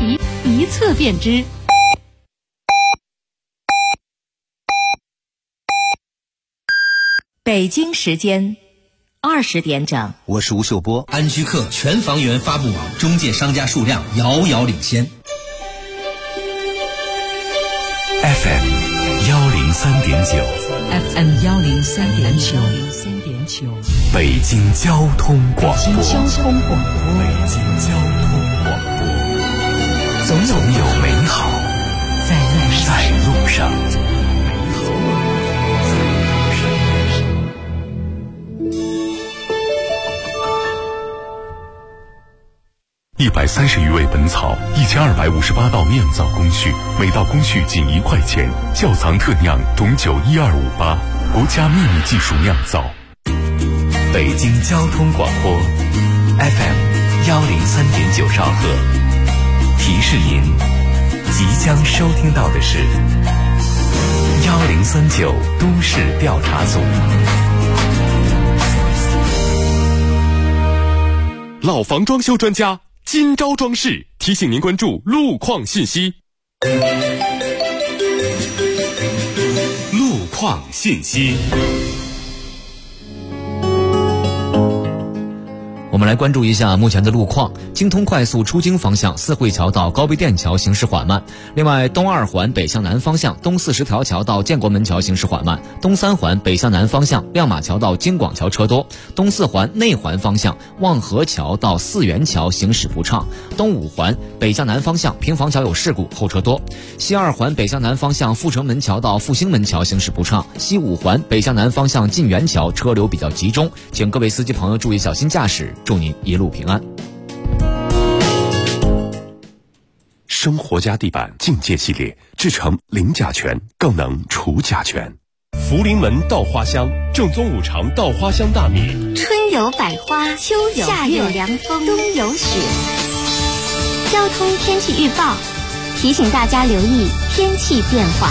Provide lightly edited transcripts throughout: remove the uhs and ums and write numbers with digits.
一测便知。北京时间20点整， 我是吴秀波。 安居客全房源发布网中介商家数量遥遥领先。 FM 103.9 FM 103.9 北京交通广播。 北京交通广播，总有美好在路上。 130余味本草，1258道酿造工序，每道工序仅1块钱。窖藏特酿董酒12588，国家秘密技术酿造。 北京交通广播 FM 103.9兆赫，提示您即将收听到的是1039都市调查组。 老房装修专家今朝装饰提醒您关注路况信息。路况信息， 我们来关注一下目前的路况。京通快速出京方向四惠桥到高碑店桥行驶缓慢，另外东2环北向南方向东40条桥到建国门桥行驶缓慢，东3环北向南方向亮马桥到京广桥车多，东4环内环方向望河桥到四元桥行驶不畅，东5环北向南方向平房桥有事故后车多，西2环北向南方向阜成门桥到复兴门桥行驶不畅，西5环北向南方向晋源桥车流比较集中，请各位司机朋友注意小心驾驶，祝您一路平安。 生活家地板境界系列制成零甲醛，更能除甲醛。福临门稻花香，正宗五常稻花香大米。 春有百花，秋有夏有凉风，冬有雪。交通天气预报提醒大家留意天气变化。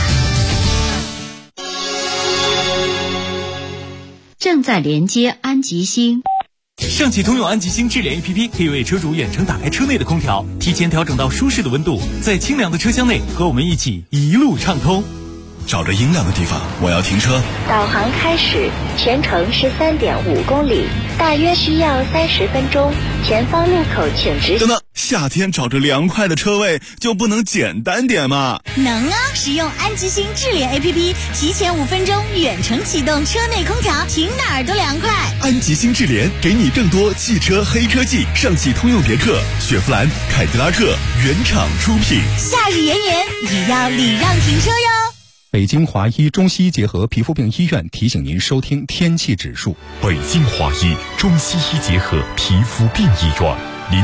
正在连接安吉星。 上汽通用安吉星智联 APP 可以为车主远程打开车内的空调，提前调整到舒适的温度，在清凉的车厢内和我们一起一路畅通。 找着阴凉的地方，我要停车。 导航开始，全程13.5公里，大约需要30分钟。前方路口请直行。 等等，夏天找着凉快的车位就不能简单点吗？ 能啊！使用安吉星智联 APP， 提前5分钟远程启动车内空调，停哪儿都凉快。 安吉星智联给你更多汽车黑科技，上汽通用别克、雪佛兰、凯迪拉克原厂出品。 夏日炎炎，也要礼让停车哟。 北京华医中西医结合皮肤病医院提醒您收听天气指数。 北京华医中西医结合皮肤病医院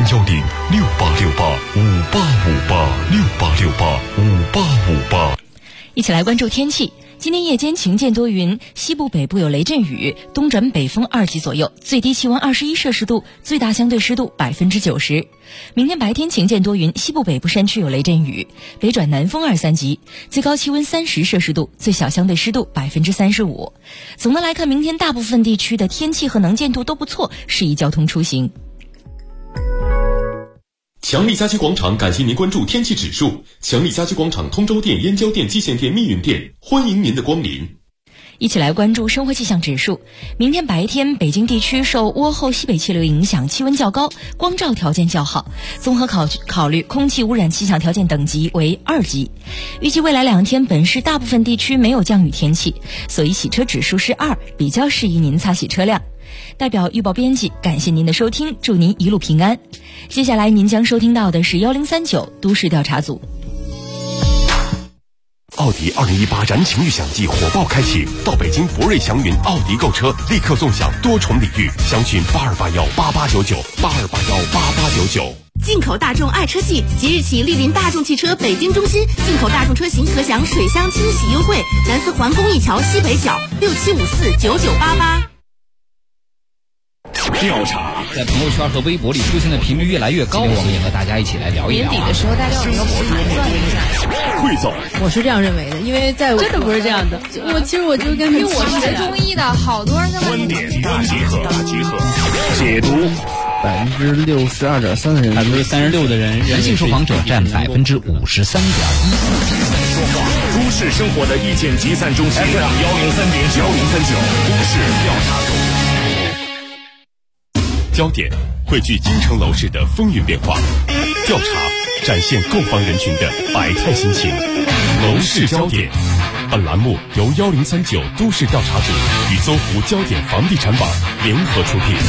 ，0106868585858，6885858。 一起来关注天气。今天夜间晴间多云，西部北部有雷阵雨，东转北风2级左右，最低气温21摄氏度，最大相对湿度90%。明天白天晴间多云，西部北部山区有雷阵雨，北转南风2、3级，最高气温30摄氏度，最小相对湿度35%。总的来看，明天大部分地区的天气和能见度都不错，适宜交通出行。 强力家居广场感谢您关注天气指数。强力家居广场通州店、燕郊店、蓟县店、密云店，欢迎您的光临。 一起来关注生活气象指数。明天白天，北京地区受涡后西北气流影响，气温较高，光照条件较好，综合考虑空气污染气象条件等级为2级。预计未来2天，本市大部分地区没有降雨天气，所以洗车指数是2，比较适宜您擦洗车辆。代表预报编辑感谢您的收听，祝您一路平安。接下来您将收听到的是1039都市调查组。 奥迪2018燃情预享季火爆开启，到北京博瑞祥云奥迪购车，立刻纵享多重礼遇，详询82818899，82818899。 进口大众爱车季，即日起莅临大众汽车北京中心，进口大众车型可享水箱清洗优惠，南四环公益桥西北角67549988。 调查在朋友圈和微博里出现的频率越来越高，我们也和大家一起来聊一聊。 年底的时候，大家有一个盘算一下。 汇总， 我是这样认为的，因为在我真的不是这样的。其实我就跟因为我是学中医的，好多人跟观点大集合，解读 62.3%的人 ，36%的人性受访者占53.1%。 都市生活的意见集散中心，103.9，103.9都市调查组。焦点汇聚京城楼市的风云变化，调查展现购房人群的百态心情。楼市焦点，本栏目由1039都市调查组与搜狐焦点房地产网联合出品。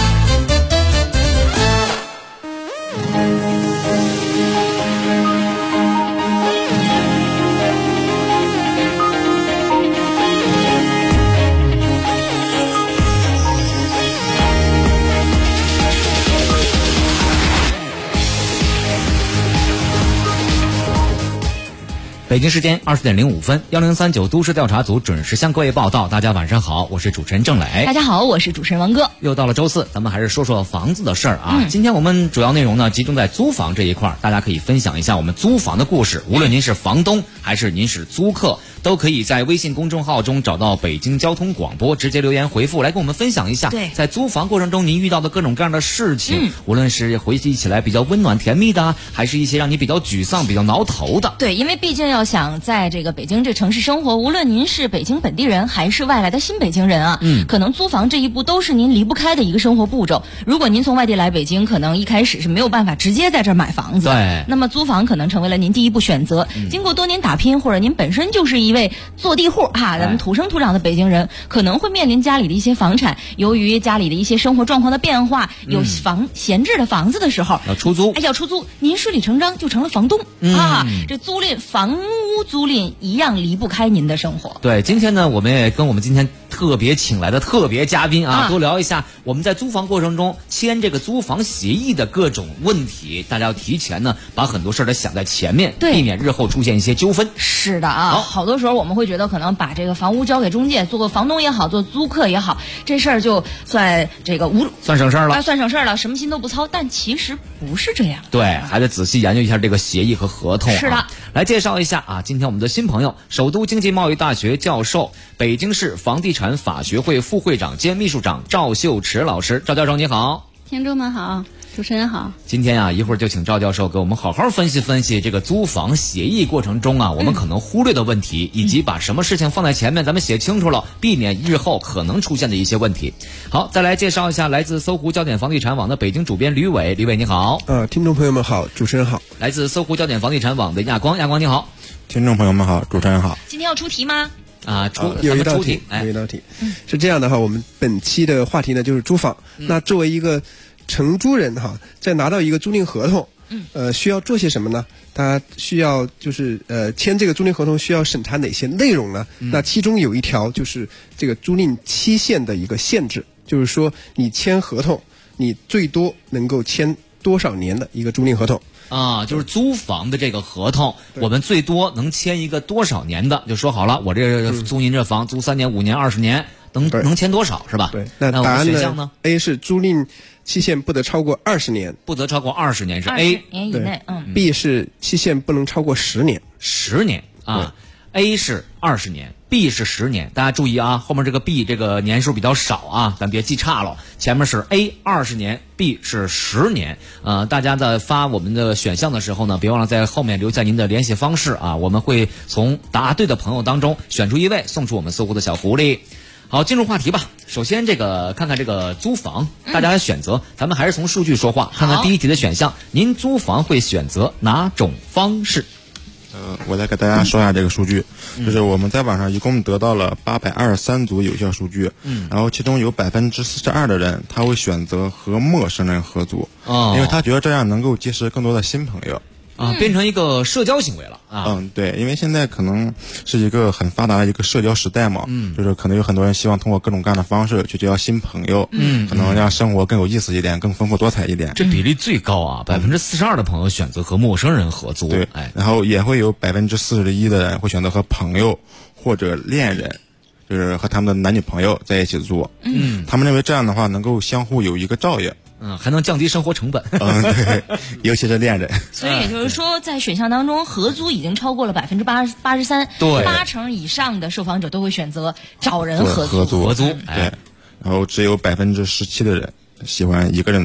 北京时间20点05分，1039都市调查组准时向各位报道。大家晚上好，我是主持人郑磊。 大家好，我是主持人王哥。 又到了周四，咱们还是说说房子的事儿啊。今天我们主要内容呢集中在租房这一块，大家可以分享一下我们租房的故事。无论您是房东还是您是租客，都可以在微信公众号中找到北京交通广播，直接留言回复来跟我们分享一下。对，在租房过程中您遇到的各种各样的事情，无论是回忆起来比较温暖甜蜜的，还是一些让你比较沮丧、比较挠头的。 对，因为毕竟要想在这个北京这城市生活，无论您是北京本地人还是外来的新北京人啊，可能租房这一步都是您离不开的一个生活步骤。如果您从外地来北京，可能一开始是没有办法直接在这儿买房子，对，那么租房可能成为了您第一步选择。经过多年打拼，或者您本身就是一位坐地户哈，咱们土生土长的北京人，可能会面临家里的一些房产，由于家里的一些生活状况的变化，有闲置的房子的时候， 要出租， 要出租，您顺理成章就成了房东啊。这租赁房屋租赁一样离不开您的生活。 对，今天呢，我们也跟我们今天特别请来的特别嘉宾啊，多聊一下我们在租房过程中签这个租房协议的各种问题。大家要提前呢，把很多事儿都想在前面，避免日后出现一些纠纷。 是的啊，好多时候我们会觉得，可能把这个房屋交给中介，做个房东也好，做租客也好，这事儿就算这个算省事儿了， 算省事儿了，什么心都不操。但其实不是这样， 对，还得仔细研究一下这个协议和合同。 是的， 来介绍一下啊，今天我们的新朋友，首都经济贸易大学教授，北京市房地产法学会副会长兼秘书长赵秀池老师。赵教授你好。 听众们好，主持人好。 今天啊，一会儿就请赵教授给我们好好分析分析这个租房协议过程中啊，我们可能忽略的问题，以及把什么事情放在前面，咱们写清楚了，避免日后可能出现的一些问题。好，再来介绍一下来自搜狐焦点房地产网的北京主编吕伟。吕伟你好。 听众朋友们好，主持人好。 来自搜狐焦点房地产网的亚光。亚光你好。 听众朋友们好，主持人好。 今天要出题吗？ 有一道题，是这样的哈，我们本期的话题呢就是租房。那作为一个承租人哈，在拿到一个租赁合同，需要做些什么呢？他需要就是签这个租赁合同需要审查哪些内容呢？那其中有一条就是这个租赁期限的一个限制，就是说你签合同，你最多能够签多少年的一个租赁合同。 就是租房的这个合同，我们最多能签一个多少年的？就说好了，我这租您这房租3年、5年、20年，能签多少是吧？ 对，那答案呢 ？A 是租赁期限不得超过20年， 不得超过20年是 A， 年以内。 B 是期限不能超过10年 ，10年啊。A 是20年，B 是10年。大家注意啊，后面这个 B 这个年数比较少啊，咱别记差了。前面是 A 20年，B 是10年。大家在发我们的选项的时候呢，别忘了在后面留下您的联系方式啊，我们会从答对的朋友当中选出一位，送出我们搜狐的小狐狸。好，进入话题吧。首先看看这个租房，大家的选择，咱们还是从数据说话。看看第一题的选项，您租房会选择哪种方式？ 我来给大家说一下这个数据，就是我们在网上一共得到了823组有效数据，然后其中有42%的人他会选择和陌生人合租，因为他觉得这样能够结识更多的新朋友。 变成一个社交行为了啊。 对，因为现在可能是一个很发达的一个社交时代嘛，就是可能有很多人希望通过各种各样的方式去交新朋友，可能让生活更有意思一点，更丰富多彩一点。 这比例最高啊，42%的朋友选择和陌生人合租。 对，然后也会有41%的人会选择和朋友或者恋人，就是和他们的男女朋友在一起住。他们认为这样的话能够相互有一个照应。 还能降低生活成本。 对，尤其是恋人。 所以也就是说，在选项当中，合租已经超过了83%，对，80%以上的受访者都会选择找人合租。 对，然后只有17%的人喜欢一个人租。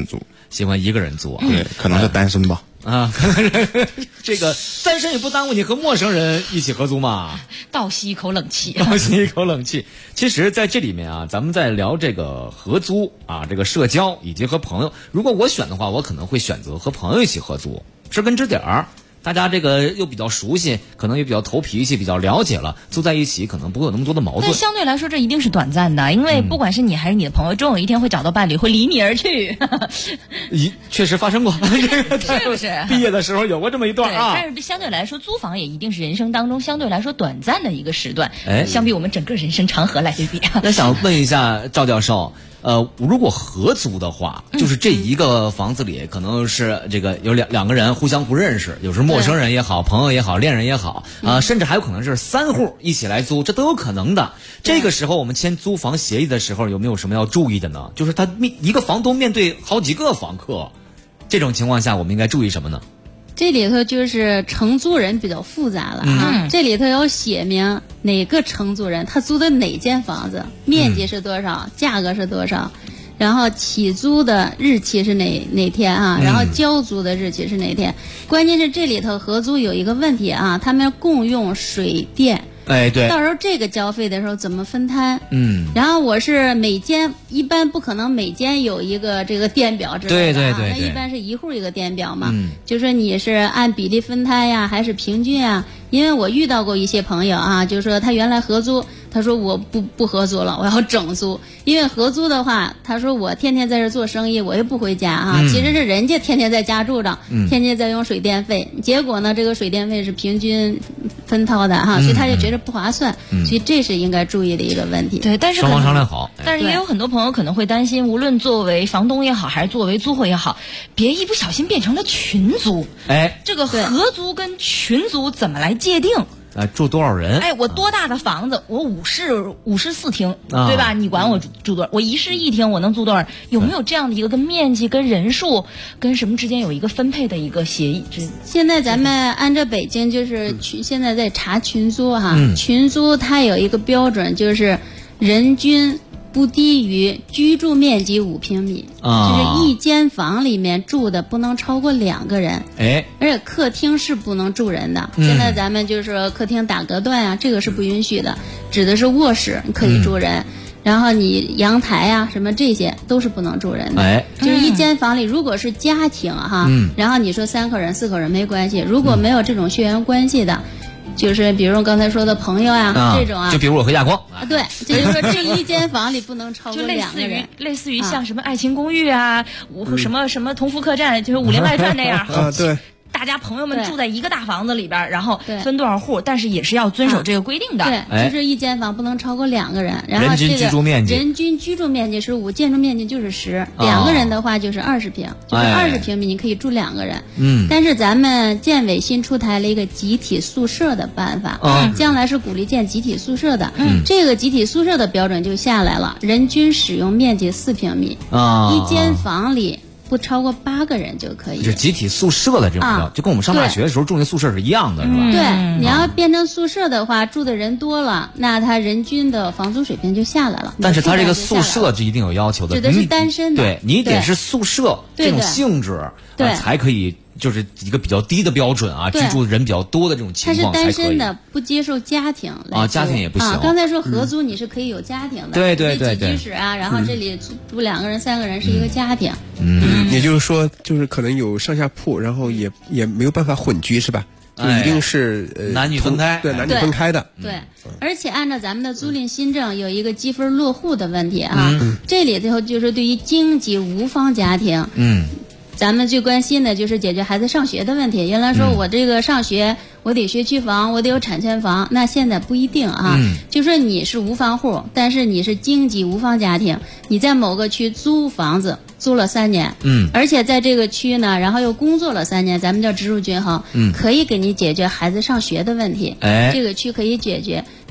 喜欢一个人租。 对，可能是单身吧。 啊，可能是这个单身也不耽误你和陌生人一起合租嘛。 倒吸一口冷气， 倒吸一口冷气。其实，在这里面啊，咱们在聊这个合租啊，这个社交以及和朋友。如果我选的话，我可能会选择和朋友一起合租，知根知底儿。大家这个又比较熟悉，可能也比较投脾气，比较了解了，住在一起可能不会有那么多的矛盾。 但相对来说，这一定是短暂的，因为不管是你还是你的朋友，终有一天会找到伴侣，会离你而去。 确实发生过，这个是不是？ 毕业的时候有过这么一段啊。 但是相对来说，租房也一定是人生当中相对来说短暂的一个时段。 哎， 相比我们整个人生长河来对比。 那想问一下赵教授。如果合租的话，就是这一个房子里可能是这个有两个人互相不认识，有时陌生人也好，朋友也好，恋人也好，甚至还有可能是3户一起来租，这都有可能的。这个时候我们签租房协议的时候，有没有什么要注意的呢？就是他一个房东面对好几个房客，这种情况下我们应该注意什么呢？ 这里头就是承租人比较复杂了啊，这里头要写明哪个承租人他租的哪间房子，面积是多少，价格是多少，然后起租的日期是哪天啊，然后交租的日期是哪天。关键是这里头合租有一个问题啊，他们共用水电。 哎，对， 到时候这个交费的时候怎么分摊？然后我是每间，一般不可能每间有一个这个电表之类的啊，那一般是一户一个电表嘛。就说你是按比例分摊呀，还是平均啊？因为我遇到过一些朋友啊，就说他原来合租，他说我不合租了，我要整租。因为合租的话，他说我天天在这做生意，我又不回家啊。其实是人家天天在家住着，天天在用水电费，结果呢，这个水电费是平均分掏的哈，所以他就觉得不划算。所以这是应该注意的一个问题。 对，但是双方商量好。 但是也有很多朋友可能会担心，无论作为房东也好，还是作为租户也好，别一不小心变成了群租。 哎， 这个合租跟群租怎么来界定？ 住多少人？ 哎，我多大的房子？我5室4厅，对吧？你管我住多少？我1室1厅，我能租多少？有没有这样的一个跟面积、跟人数、跟什么之间有一个分配的一个协议？ 现在咱们按照北京就是现在在查群租哈，群租它有一个标准，就是人均不低于居住面积5平米，就是一间房里面住的不能超过2个人。 哎， 而且客厅是不能住人的。现在咱们就是说客厅打隔断啊，这个是不允许的，指的是卧室可以住人。然后你阳台啊什么这些都是不能住人的。 哎， 就是一间房里如果是家庭哈，然后你说3口人4口人没关系，如果没有这种血缘关系的。就是比如刚才说的朋友啊，这种啊， 就比如我和亚光啊，对，就是说这一间房里不能超过2个人， 类似于像什么爱情公寓啊，什么同福客栈，就是《武林外传》那样啊，对。 大家朋友们住在一个大房子里边，然后分多少户，但是也是要遵守这个规定的。 对，就是一间房不能超过2个人，然后人均居住面积是5，建筑面积就是10，2个人的话就是20平，就是20平米你可以住2个人。但是咱们建委新出台了一个集体宿舍的办法，将来是鼓励建集体宿舍的。这个集体宿舍的标准就下来了，人均使用面积4平米，一间房里不超过8个人就可以。 是集体宿舍的这种就跟我们上大学的时候住那宿舍是一样的，是吧？ 对，你要变成宿舍的话，住的人多了，那他人均的房租水平就下来了。 但是他这个宿舍是一定有要求的， 指的是单身的， 对你得是宿舍这种性质，才可以。就是一个比较低的标准啊，居住人比较多的这种情况才可以。 他是单身的，不接受家庭来啊，家庭也不行。 刚才说合租你是可以有家庭的， 对， 居室啊，然后这里住2个人、3个人是一个家庭。 也就是说，就是可能有上下铺，然后也没有办法混居，是吧？就一定是男女分开， 对，男女分开的。 对，而且按照咱们的租赁新政有一个积分落户的问题啊，这里头就是对于经济无方家庭，咱们最关心的就是解决孩子上学的问题。原来说我这个上学，我得学区房，我得有产权房，那现在不一定啊。就说你是无房户，但是你是经济无方家庭，你在某个区租房子租了3年，而且在这个区呢，然后又工作了3年，咱们叫职入均衡，可以给你解决孩子上学的问题，这个区可以解决。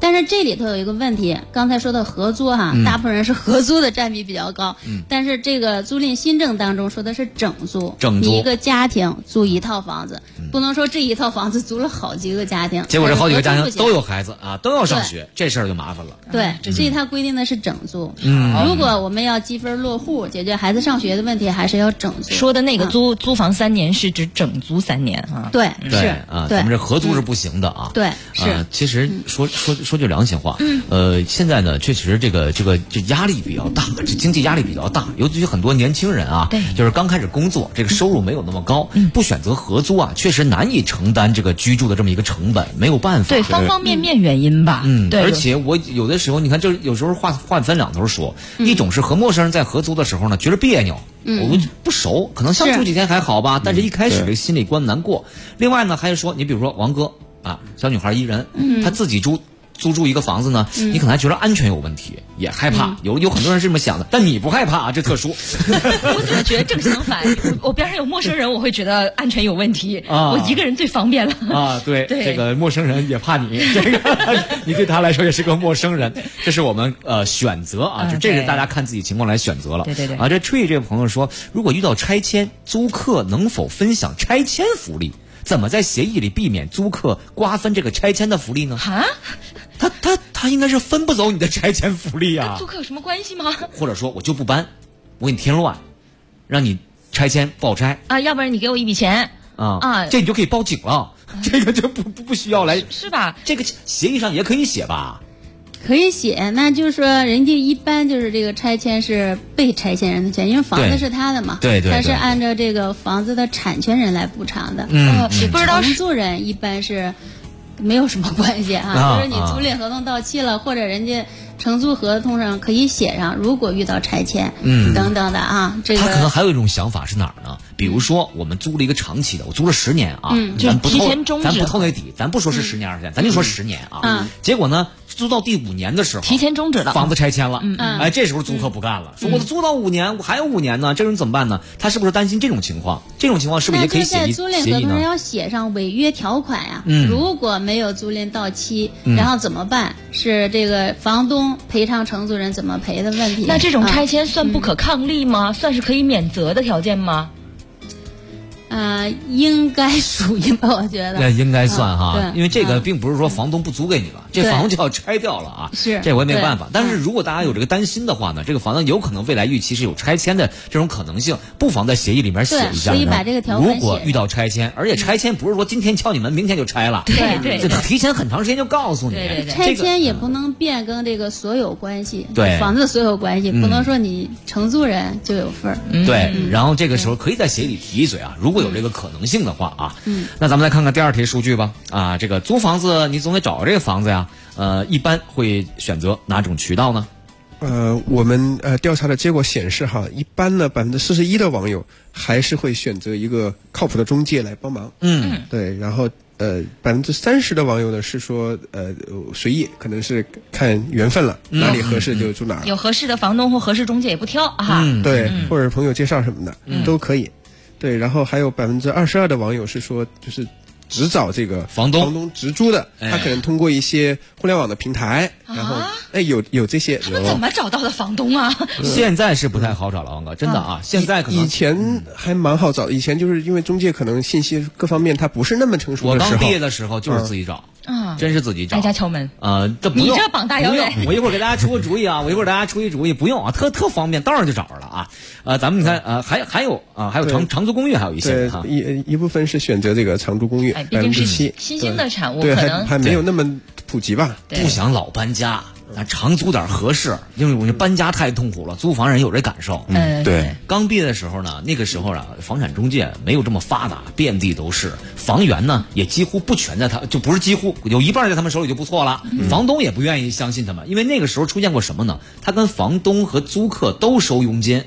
但是这里头有一个问题，刚才说的合租哈，大部分人是合租的占比比较高，但是这个租赁新政当中说的是整租，你一个家庭租一套房子，不能说这一套房子租了好几个家庭， 结果这好几个家庭都有孩子啊，都要上学，这事儿就麻烦了。 对，所以它规定的是整租。如果我们要积分落户，解决孩子上学的问题，还是要整租。 说的那个租房3年是指整租3年啊？ 对，是啊，咱们这合租是不行的啊。 对，是。 其实说句良心话，现在呢，确实这压力比较大，这经济压力比较大，尤其是很多年轻人啊，就是刚开始工作，这个收入没有那么高，不选择合租啊，确实难以承担这个居住的这么一个成本，没有办法。 对，方方面面原因吧。对。 而且我有的时候，你看，就有时候话分两头说，一种是和陌生人在合租的时候呢，觉得别扭。我们不熟，可能相处几天还好吧，但是一开始这个心理关难过。另外呢，还是说，你比如说王哥啊，小女孩一人，她自己租住一个房子呢，你可能还觉得安全有问题，也害怕。有很多人是这么想的，但你不害怕啊，这特殊。 我怎么觉得正相反？我边上有陌生人，我会觉得安全有问题。我一个人最方便了啊。对，这个陌生人也怕你，这个你对他来说也是个陌生人。这是我们选择啊，这是大家看自己情况来选择了。 对。 啊，这 Tree 这位朋友说，如果遇到拆迁，租客能否分享拆迁福利？怎么在协议里避免租客瓜分这个拆迁的福利呢？ 啊？ 他应该是分不走你的拆迁福利啊！ 跟租客有什么关系吗？ 或者说我就不搬，我给你添乱，让你拆迁不好拆啊，要不然你给我一笔钱啊， 这你就可以报警了，这个就不需要来是吧？ 这个协议上也可以写吧？ 可以写，那就是说人家一般就是这个拆迁是被拆迁人的钱，因为房子是他的嘛， 对， 他是按照这个房子的产权人来补偿的。 不知道承租人一般是没有什么关系啊，就是你租赁合同到期了，或者人家承租合同上可以写上，如果遇到拆迁，等等的啊，这个他可能还有一种想法是哪儿呢？比如说我们租了一个长期的，我租了10年啊， 咱不提前终止， 咱不透那底，咱不说是10年20年，咱就说10年啊。结果呢，租到第5年的时候， 提前终止了， 房子拆迁了，这时候租客不干了，说我租到5年，我还有5年呢，这人怎么办呢？他是不是担心这种情况？这种情况是不是也可以协议？ 租赁合同上要写上违约条款呀。如果没有租赁到期，然后怎么办？是这个房东赔偿承租人怎么赔的问题。 那这种拆迁算不可抗力吗？算是可以免责的条件吗？ 应该属于吧，我觉得。 那应该算哈，因为这个并不是说房东不租给你了，这房子就要拆掉了啊。 是， 这我也没办法。但是如果大家有这个担心的话呢，这个房子有可能未来预期是有拆迁的这种可能性，不妨在协议里面写一下。 所以把这个条款如果遇到拆迁，而且拆迁不是说今天敲你门，明天就拆了， 对， 这提前很长时间就告诉你。 对， 拆迁也不能变更这个所有关系， 对， 房子的所有关系，不能说你承租人就有份儿。 对，然后这个时候可以在协议里提一嘴啊，如果有这个可能性的话啊，那咱们再看看第2题数据吧。啊，这个租房子你总得找这个房子呀，一般会选择哪种渠道呢？ 我们调查的结果显示哈，一般呢41%的网友还是会选择一个靠谱的中介来帮忙。对，然后30%的网友呢是说随意，可能是看缘分了，哪里合适就住哪儿。 有合适的房东或合适中介也不挑啊。 对，或者朋友介绍什么的都可以。对，然后还有22%的网友是说，就是只找这个房东直租的，他可能通过一些互联网的平台，然后有这些。 他们怎么找到的房东啊？ 现在是不太好找了，王哥，真的啊，现在可能以前还蛮好找，以前就是因为中介可能信息各方面它不是那么成熟的时候。 我刚毕业的时候就是自己找。真是自己找， 挨家敲门这不用， 你这膀大腰圆。 我一会儿给大家出个主意啊，不用啊，特方便，当然就找着了啊。咱们看还有长租公寓，还有一些哈， 一部分是选择这个长租公寓，7%， 新兴的产物对， 可能还没有那么普及吧， 不想老搬家。长租点合适，因为我搬家太痛苦了，租房人有这感受。 对， 刚毕业的时候呢，那个时候啊，房产中介没有这么发达，遍地都是，房源呢也几乎不全在他，就不是几乎，有一半在他们手里就不错了。房东也不愿意相信他们，因为那个时候出现过什么呢？他跟房东和租客都收佣金。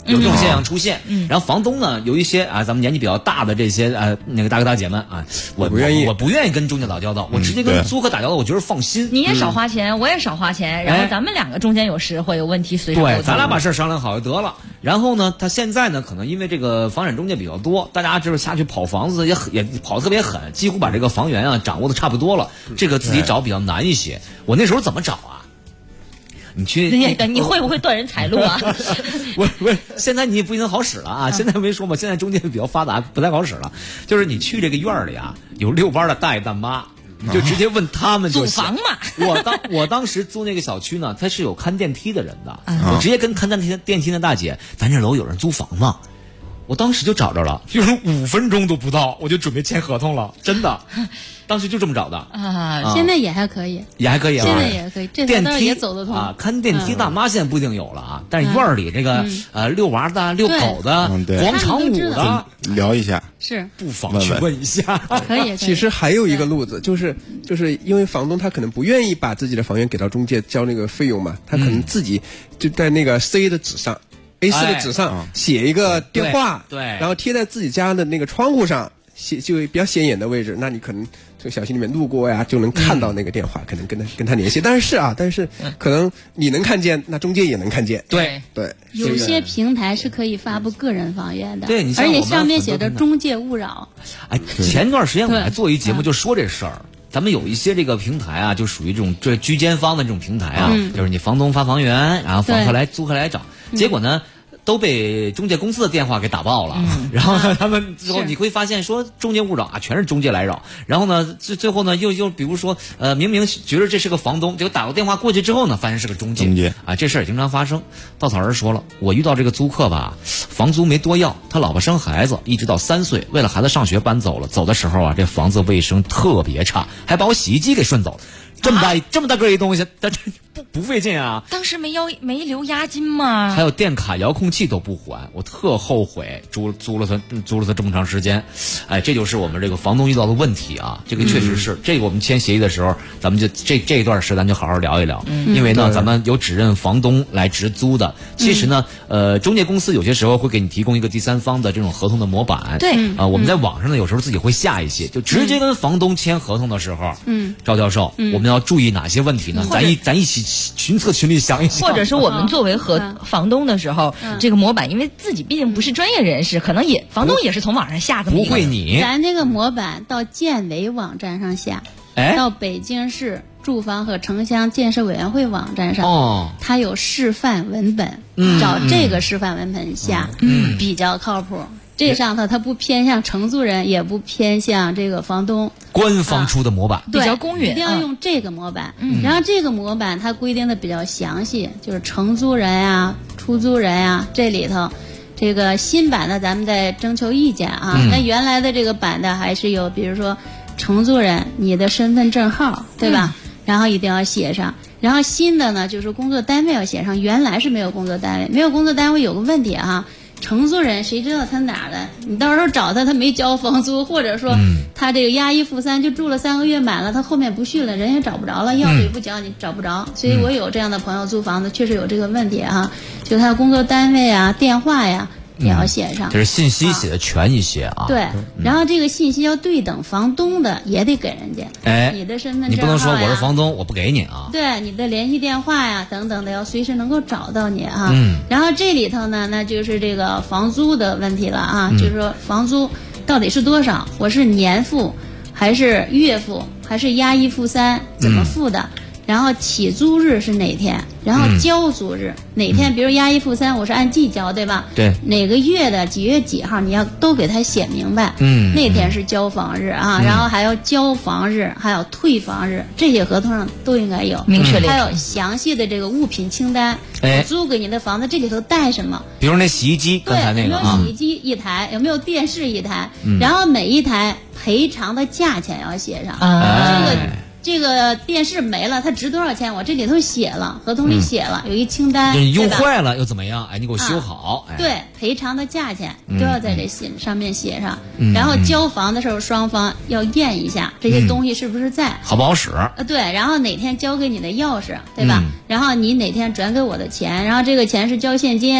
有这种现象出现。然后房东呢，有一些咱们年纪比较大的这些那个大哥大姐们啊，我不愿意跟中介打交道，我直接跟租客打交道，我觉得放心。 你也少花钱，我也少花钱，然后咱们两个中间有时会有问题，随时对，咱俩把事商量好就得了。然后呢，他现在呢，可能因为这个房产中介比较多，大家就是下去跑房子也跑得特别狠，几乎把这个房源啊掌握的差不多了，这个自己找比较难一些。我那时候怎么找啊？ 你会不会断人财路啊？ 我现在你也不一定好使了啊！现在没说嘛，现在中介比较发达，不太好使了。就是你去这个院里啊，有遛弯的大爷大妈，你就直接问他们就行。 租房嘛。 我当时租那个小区呢，它是有看电梯的人的，我直接跟看电梯的大姐，咱这楼有人租房吗？我当时就找着了，就是5分钟都不到，我就准备签合同了，真的。当时就这么找的啊，现在也还可以， 也还可以啊， 现在也可以，这电梯也走得通啊。看电梯大妈现在不一定有了啊，但是院里这个遛娃的、遛狗的、广场舞的， 聊一下是不妨去问一下。 可以。 其实还有一个路子，就是因为房东他可能不愿意把自己的房源给到中介交那个费用嘛，他可能自己就在那个 C 的纸上。A4 的纸上写一个电话， 对， 然后贴在自己家的那个窗户上，就比较显眼的位置，那你可能这个小区里面路过呀，就能看到那个电话，可能跟他联系。但是可能你能看见，那中介也能看见。 对， 有些平台是可以发布个人房源的， 对， 而且上面写着中介勿扰。 哎，前段时间我还做一节目就说这事儿。咱们有一些这个平台啊，就属于这种居间方的这种平台啊，就是你房东发房源，然后房客来租客来找，结果呢都被中介公司的电话给打爆了，然后呢他们最后你会发现说中介勿扰啊，全是中介来扰，然后呢最后呢又比如说明明觉得这是个房东，结果打个电话过去之后呢，发现是个中介啊，这事儿也经常发生。稻草人说了，我遇到这个租客吧，房租没多要，他老婆生孩子，一直到3岁，为了孩子上学搬走了，走的时候啊，这房子卫生特别差，还把我洗衣机给顺走了。这么大个一东西，他这不费劲啊！ 当时没留押金吗？ 还有电卡、遥控器都不还，我特后悔租了他这么长时间。哎，这就是我们这个房东遇到的问题啊！这个确实是，这个我们签协议的时候，咱们就这一段时咱就好好聊一聊。因为呢，咱们有指认房东来直租的，其实呢，中介公司有些时候会给你提供一个第三方的这种合同的模板。 对， 我们在网上呢，有时候自己会下一些，就直接跟房东签合同的时候，赵教授，我们要注意哪些问题呢？咱一起群策群力想一想。 或者是我们作为房东的时候，这个模板，因为自己毕竟不是专业人士，可能房东也是从网上下的。 不会你， 咱这个模板到建委网站上下，到北京市住房和城乡建设委员会网站上，它有示范文本，找这个示范文本下，比较靠谱。这上头它不偏向承租人，也不偏向这个房东， 官方出的模板， 比较公允， 一定要用这个模板。然后这个模板它规定的比较详细，就是承租人啊、出租人啊，这里头这个新版的咱们再征求意见啊。那原来的这个版的还是有，比如说承租人你的身份证号，对吧？然后一定要写上。然后新的呢，就是工作单位要写上，原来是没有工作单位，没有工作单位有个问题啊。承租人谁知道他哪儿的？你到时候找他没交房租，或者说他这个押一付三就住了3个月满了，他后面不续了，人也找不着了，要是也不交你找不着。所以我有这样的朋友租房子，确实有这个问题啊，就他工作单位啊、电话呀也要写上， 就是信息写的全一些啊。 对，然后这个信息要对等，房东的也得给人家。你的身份证你不能说我是房东我不给你啊。 对，你的联系电话呀等等的要随时能够找到你啊。然后这里头呢，那就是这个房租的问题了啊，就是说房租到底是多少？我是年付还是月付还是押一付三？怎么付的？然后起租日是哪天？然后交租日哪天？比如押一付三，我是按季交，对吧？ 对。 哪个月的几月几号，你要都给他写明白。那天是交房日啊，然后还有交房日，还有退房日，这些合同上都应该有明确列。 还有详细的这个物品清单，我租给你的房子这里头带什么？ 比如那洗衣机，刚才那个有没有洗衣机一台？有没有电视一台？然后每一台赔偿的价钱要写上。这个电视没了，它值多少钱？我这里头写了，合同里写了，有一清单。 你用坏了又怎么样？你给我修好。 对，赔偿的价钱都要在这上面写上。然后交房的时候，双方要验一下这些东西是不是在， 好不好使？ 对，然后哪天交给你的钥匙，对吧？然后你哪天转给我的钱，然后这个钱是交现金啊，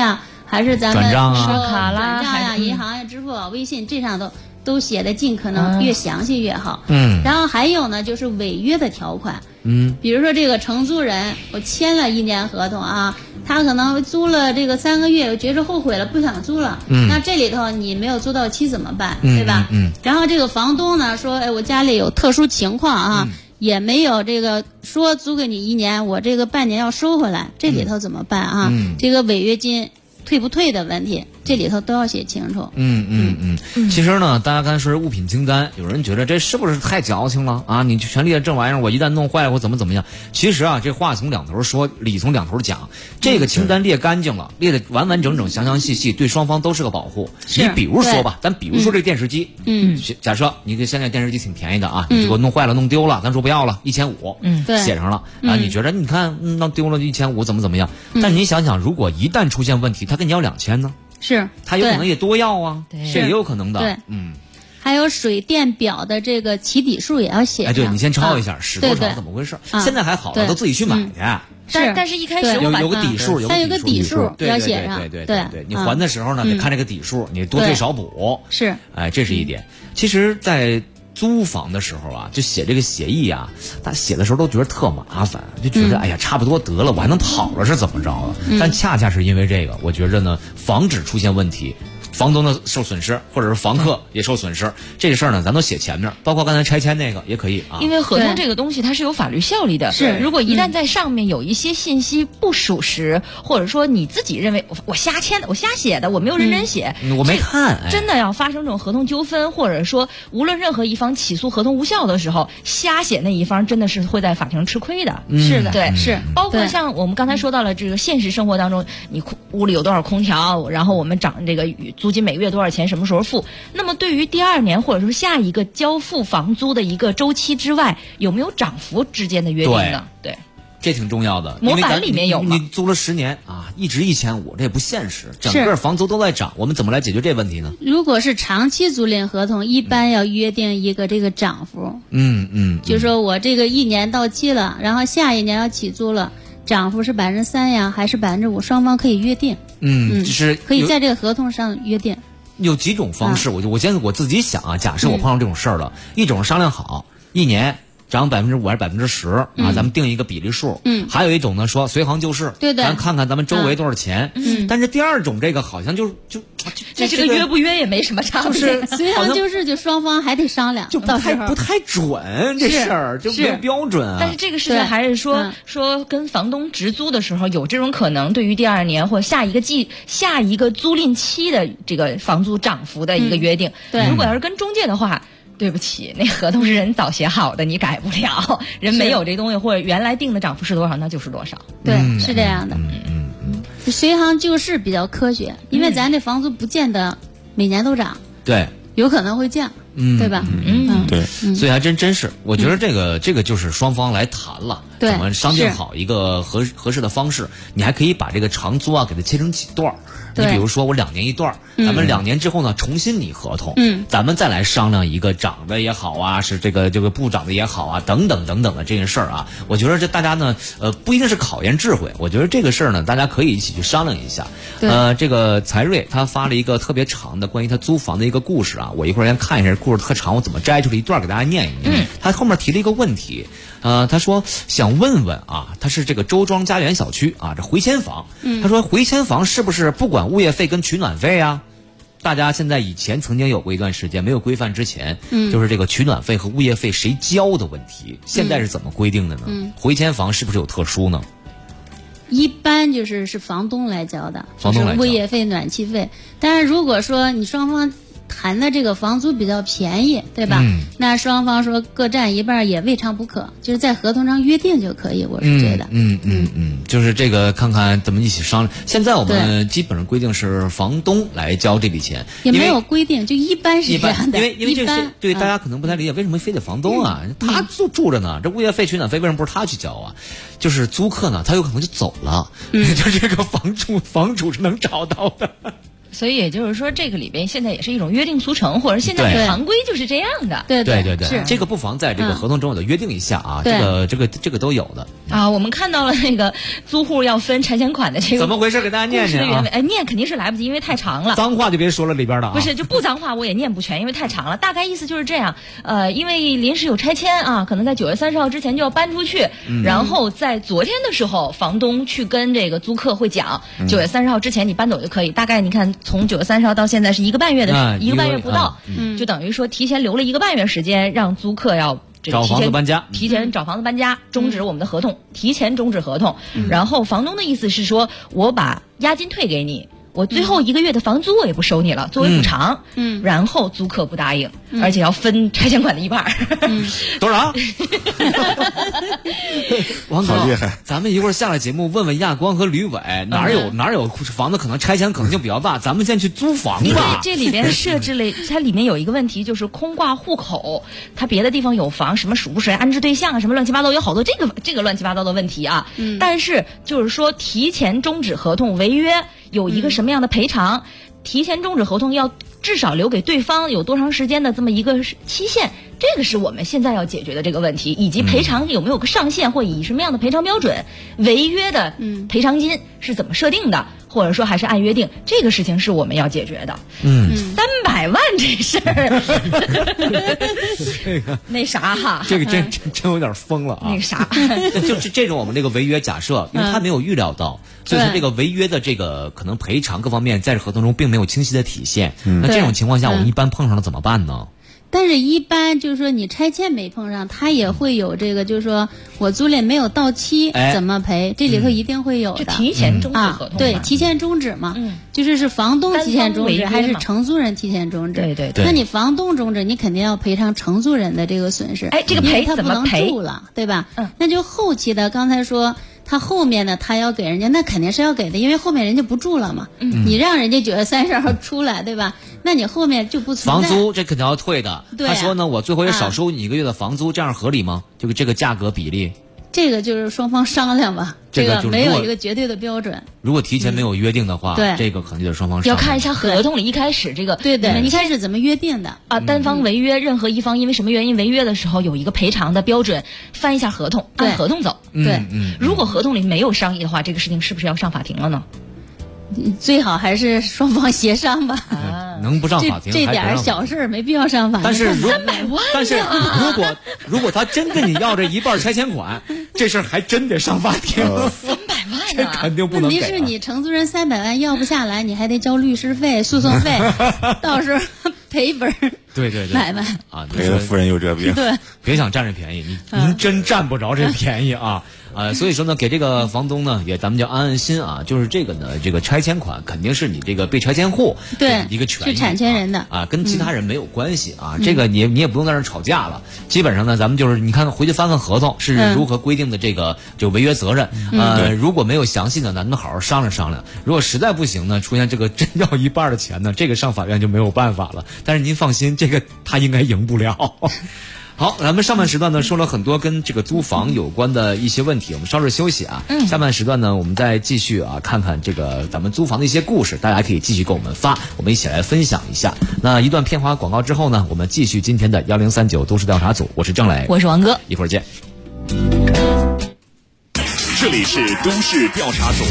还是咱们转账啊、 刷卡啦、转账呀、银行呀、支付宝、微信这上都写的尽可能越详细越好。然后还有呢，就是违约的条款。比如说这个承租人，我签了1年合同啊，他可能租了这个3个月，我觉着后悔了，不想租了。那这里头你没有租到期怎么办？对吧？然后这个房东呢说，哎，我家里有特殊情况啊。也没有这个说租给你1年，我这个半年要收回来，这里头怎么办啊？这个违约金退不退的问题，这里头都要写清楚。 其实呢，大家刚才说物品清单，有人觉得这是不是太矫情了啊？你全列这玩意儿，我一旦弄坏了，我怎么样？其实啊，这话从两头说，理从两头讲。这个清单列干净了，列的完完整整、详详细细，对双方都是个保护。你比如说吧，咱比如说这个电视机，假设你这现在电视机挺便宜的啊，你给我弄坏了、弄丢了，咱说不要了，1500，写上了啊。你觉得你看弄丢了1500怎么样？但你想想，如果一旦出现问题，他跟你要2000呢？ 是， 他有可能也多要啊，这也有可能的。 对，还有水电表的这个起底数也要写上。 对，你先抄一下，使多少怎么回事？现在还好了，都自己去买去。 但是一开始有个底数， 它有个底数要写上。 对，你还的时候呢，得看这个底数，你多退少补。 是， 哎，这是一点。其实，在租房的时候啊，就写这个协议啊，大家写的时候都觉得特麻烦，就觉得哎呀，差不多得了，我还能跑了是怎么着了？但恰恰是因为这个，我觉着呢，防止出现问题。房东的受损失，或者是房客也受损失，这个事儿呢，咱都写前面，包括刚才拆迁那个也可以啊。 因为合同这个东西它是有法律效力的， 是。 如果一旦在上面有一些信息不属实，或者说你自己认为我瞎签的，我瞎写的，我没有认真写， 我没看， 真的要发生这种合同纠纷，或者说无论任何一方起诉合同无效的时候，瞎写那一方真的是会在法庭上吃亏的。 是的， 对， 是。 包括像我们刚才说到了这个现实生活当中，你屋里有多少空调，然后我们涨这个租金每个月多少钱，什么时候付？那么对于第2年或者说下一个交付房租的一个周期之外，有没有涨幅之间的约定呢？对， 这挺重要的。 模板里面有吗？ 你租了10年啊，一直1500，这也不现实。整个房租都在涨，我们怎么来解决这问题呢？ 如果是长期租赁合同，一般要约定一个这个涨幅。就说我这个1年到期了，然后下1年要起租了。涨幅是3%呀，还是5%？双方可以约定。 就是可以在这个合同上约定。 有几种方式，我先我自己想啊，假设我碰上这种事儿了，一种商量好1年涨5%还是10%啊，咱们定一个比例数。还有一种呢，说随行就市， 对， 咱看看咱们周围多少钱。但是第2种这个好像就这个约不约也没什么差别， 就是随行就市，就双方还得商量， 就不太准这事儿，就没有标准啊。 但是这个事情还是说跟房东直租的时候有这种可能，对于第2年或下一个租赁期的这个房租涨幅的一个约定。 对， 如果要是跟中介的话。对不起，那合同是人早写好的，你改不了。人没有这东西，或者原来定的涨幅是多少，那就是多少。 对，是这样的。随行就市比较科学，因为咱这房租不见得每年都涨， 对， 有可能会降，对吧？ 对， 所以还真是，我觉得这个就是双方来谈了，怎么商定好一个合适的方式。你还可以把这个长租啊给它切成几段。你比如说我2年一段，咱们2年之后呢重新拟合同，咱们再来商量一个涨的也好啊，是这个不涨的也好啊，等等的这件事儿啊，我觉得这大家呢不一定是考验智慧，我觉得这个事儿呢大家可以一起去商量一下。这个财瑞他发了一个特别长的关于他租房的一个故事啊，我一会儿先看一下故事特长，我怎么摘出了一段给大家念一念。他后面提了一个问题，他说想问问啊，他是这个周庄家园小区啊，这回迁房，他说回迁房是不是不管物业费跟取暖费啊？大家现在以前曾经有过一段时间没有规范之前，就是这个取暖费和物业费谁交的问题，现在是怎么规定的呢？回迁房是不是有特殊呢？ 一般是房东来交的，就是物业费、暖气费。但是如果说你双方谈的这个房租比较便宜，对吧？那双方说各占一半也未尝不可，就是在合同上约定就可以，我是觉得。 就是这个看看怎么一起商量。现在我们基本上规定是房东来交这笔钱， 也没有规定，就一般是这样的。 因为这些对大家可能不太理解，为什么非得房东啊？他住着呢，这物业费、取暖费为什么不是他去交啊？就是租客呢，他有可能就走了，就这个房主是能找到的。 所以也就是说，这个里边现在也是一种约定俗成，或者现在的常规就是这样的。 对， 是这个不妨在这个合同中有的约定一下啊，这个都有的啊。我们看到了那个租户要分拆迁款的这个怎么回事？给大家念念啊。 念肯定是来不及，因为太长了。 脏话就别说了里边的啊。 不是，就不脏话我也念不全，因为太长了。大概意思就是这样。因为临时有拆迁啊，可能在9月30号之前就要搬出去，然后在昨天的时候，房东去跟这个租客会讲，9月30号之前你搬走就可以。大概你看，从9月30号到现在是1个半月的1个半月不到，就等于说提前留了1个半月时间，让租客要找房子搬家， 提前找房子搬家，终止我们的合同，提前终止合同。然后房东的意思是说，我把押金退给你。我最后1个月的房租我也不收你了，作为补偿。然后租客不答应，而且要分拆迁款的1半。 多少？王哥， 好厉害！ 咱们一会儿下了节目，问问亚光和吕伟，哪有房子可能拆迁可能性比较大，咱们先去租房吧。 这里边设置了，它里面有一个问题，就是空挂户口，它别的地方有房，什么属谁安置对象啊，什么乱七八糟，有好多这个乱七八糟的问题啊。但是就是说提前终止合同违约。有一个什么样的赔偿？提前终止合同要至少留给对方有多长时间的这么一个期限？这个是我们现在要解决的这个问题，以及赔偿有没有个上限，或以什么样的赔偿标准？违约的赔偿金是怎么设定的？或者说还是按约定？这个事情是我们要解决的。300万这事儿，那啥哈， 这个真有点疯了啊！ 那啥， 就是这种我们这个违约假设，因为他没有预料到，所以说这个违约的这个可能赔偿各方面在合同中并没有清晰的体现。那这种情况下，我们一般碰上了怎么办呢？ 但是，一般就是说你拆迁没碰上，他也会有这个，就是说我租赁没有到期怎么赔？这里头一定会有的。 提前终止合同对，提前终止嘛，就是房东提前终止还是承租人提前终止？ 对。 那你房东终止，你肯定要赔偿承租人的这个损失。 这个赔他不能住了，对吧？那就后期的，刚才说。他后面呢，他要给人家，那肯定是要给的，因为后面人家不住了嘛。你让人家9月30号出来，对吧？那你后面就不存在。 房租这肯定要退的。他说呢，我最后也少收你1个月的房租，这样合理吗？这个价格比例。 这个就是双方商量吧，这个没有一个绝对的标准。 如果提前没有约定的话，这个肯定是双方商量。 要看一下合同里一开始这个， 对，一开始怎么约定的啊？单方违约，任何一方因为什么原因违约的时候，有一个赔偿的标准，翻一下合同，按合同走。 对， 如果合同里没有商议的话，这个事情是不是要上法庭了呢？ 最好还是双方协商吧。 能不上法庭？ 这点小事没必要上法庭。 但是 300万， 但是如果他真跟你要这1半拆迁款，这事儿还真得上法庭。 300万啊， 这肯定不能给。 问题是你承租人300万要不下来，你还得交律师费、诉讼费，到时候赔本。 对买卖啊， 赔了夫人又折兵。 对， 别想占这便宜，您真占不着这便宜啊！所以说呢，给这个房东呢，也咱们叫安心啊，就是这个呢，这个拆迁款肯定是你这个被拆迁户对一个权益， 是产权人的啊，跟其他人没有关系啊。这个你也不用在这吵架了。基本上呢，咱们就是你看回去翻看合同是如何规定的这个就违约责任。如果没有详细的，咱们好好商量商量。如果实在不行呢，出现这个真要1半的钱呢，这个上法院就没有办法了。但是您放心，这个他应该赢不了。好，咱们上半时段呢说了很多跟这个租房有关的一些问题，我们稍事休息啊。下半时段呢，我们再继续啊，看看这个咱们租房的一些故事，大家可以继续给我们发，我们一起来分享一下。那一段片花广告之后呢，我们继续今天的1039都市调查组，我是郑磊， 我是王哥， 一会儿见。 这里是都市调查组。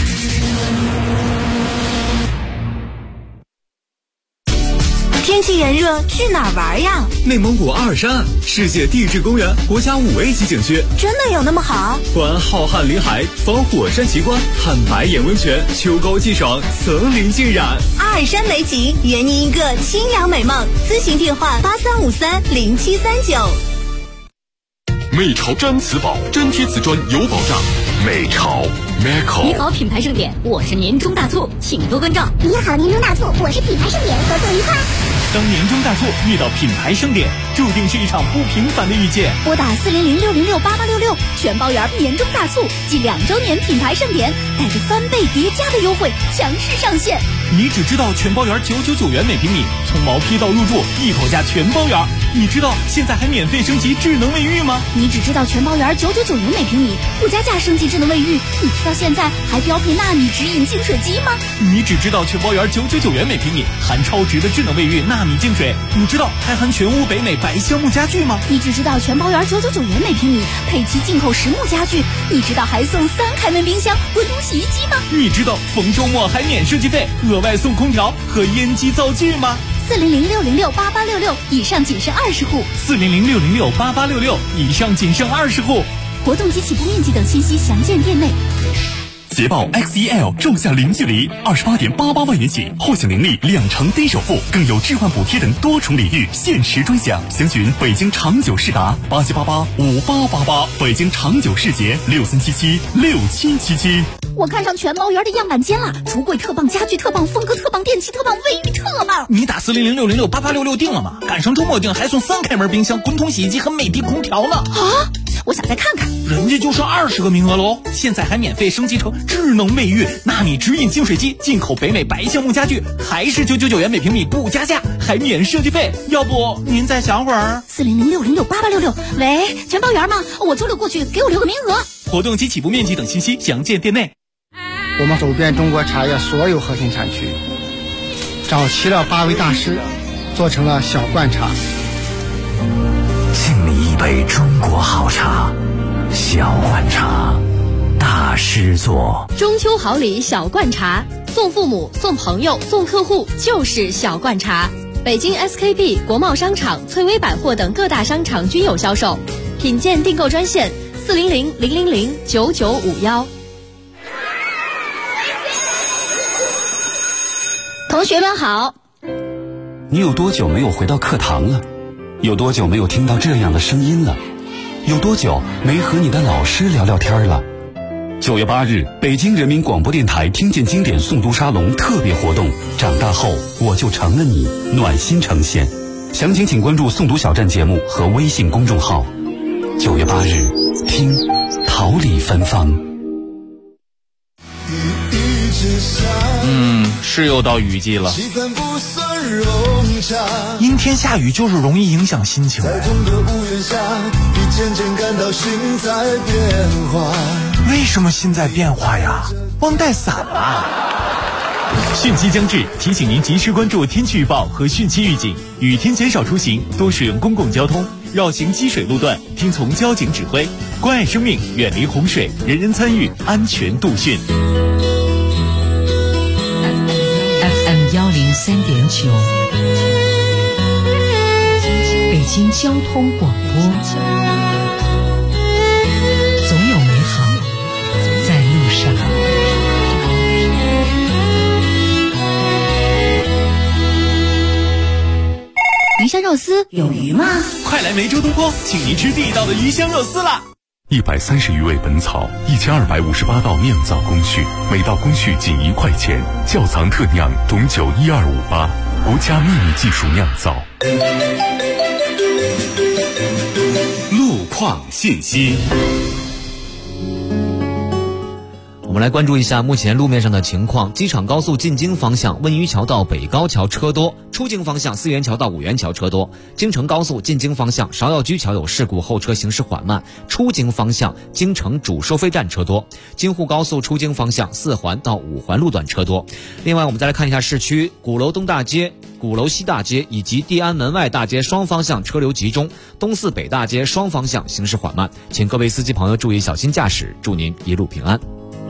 天气炎热，去哪儿玩呀？ 内蒙古阿尔山，世界地质公园国家5A 级景区， 真的有那么好？ 观浩瀚林海，访火山奇观，看白眼温泉，秋高气爽，层林尽染。 阿尔山美景，圆您一个清凉美梦。咨询电话83530739。 美潮毡瓷宝，粘贴瓷砖有保障。美潮 Meco。 你好，品牌盛典，我是年终大促，请多关照。 你好，年终大促，我是品牌盛典，合作愉快。 当年终大促遇到品牌盛典，注定是一场不平凡的遇见。 拨打400-606-8866，全包圆年终大促暨2周年品牌盛典，带着翻倍叠加的优惠强势上线。 你只知道全包园999元每平米，从毛坯到入住一口价全包园。你知道现在还免费升级智能卫浴吗？ 你只知道全包园999元每平米，不加价升级智能卫浴。你知道现在还标配纳米直饮净水机吗？ 你只知道全包园999元每平米，含超值的智能卫浴纳米净水。你知道还含全屋北美白橡木家具吗？ 你只知道全包园999元每平米，配齐进口实木家具。你知道还送3开门冰箱、滚筒洗衣机吗？ 你知道逢周末还免设计费，额外送空调和烟机灶具吗 ？400-606-8866，以上仅剩20户。 400-606-8866，以上仅剩20户。 活动及起步面积等信息详见店内。 捷豹 XEL 仲夏零距离，28.88万元起，获享年利2成低首付，更有置换补贴等多重礼遇，限时专享。详询北京长久世达87885888，北京长久世捷63776777。 我看上全包园的样板间了，橱柜特棒，家具特棒，风格特棒，电器特棒，卫浴特棒。 你打400-606-8866订了吗？赶上周末订还送3开门冰箱、滚筒洗衣机和美的空调呢。 啊！我想再看看。 人家就剩20个名额喽，现在还免费升级成智能卫浴、纳米直饮净水机，进口北美白橡木家具，还是999元每平米不加价，还免设计费。要不您再想会儿 ？400-606-8866。喂，全包园吗？我周6过去，给我留个名额。 活动及起步面积等信息详见店内。 我们走遍中国茶叶所有核心产区，找齐了8位大师，做成了小罐茶。 敬你一杯中国好茶，小罐茶，大师做。 中秋好礼小罐茶，送父母、送朋友、送客户就是小罐茶。北京 SKP、国贸商场、翠微百货等各大商场均有销售。品鉴订购专线400-000-9951。 同学们好。 你有多久没有回到课堂了？有多久没有听到这样的声音了？有多久没和你的老师聊聊天了？9月8日，北京人民广播电台听见经典诵读沙龙特别活动，长大后我就成了你，暖心呈现。详情请关注诵读小站节目和微信公众号。9月8日，听桃李芬芳。 是又到雨季了，阴天下雨就是容易影响心情。为什么心在变化呀？忘带伞了。汛期将至，提醒您及时关注天气预报和汛期预警，雨天减少出行，多使用公共交通，绕行积水路段，听从交警指挥，关爱生命，远离洪水，人人参与，安全度汛。 103.9，北京交通广播，总有美好在路上。 鱼香肉丝有鱼吗？ 快来梅州东坡，请您吃地道的鱼香肉丝啦 ！130余味本草，1258道酿造工序，每道工序仅1块钱。窖藏特酿董酒1258，国家秘密技术酿造。 路况信息。 我们来关注一下目前路面上的情况。机场高速进京方向温榆桥到北高桥车多，出京方向4元桥到5元桥车多。京承高速进京方向芍药居桥有事故，后车行驶缓慢，出京方向京承主收费站车多。京沪高速出京方向4环到5环路段车多。另外我们再来看一下市区，鼓楼东大街、鼓楼西大街以及地安门外大街双方向车流集中，东四北大街双方向行驶缓慢，请各位司机朋友注意小心驾驶，祝您一路平安。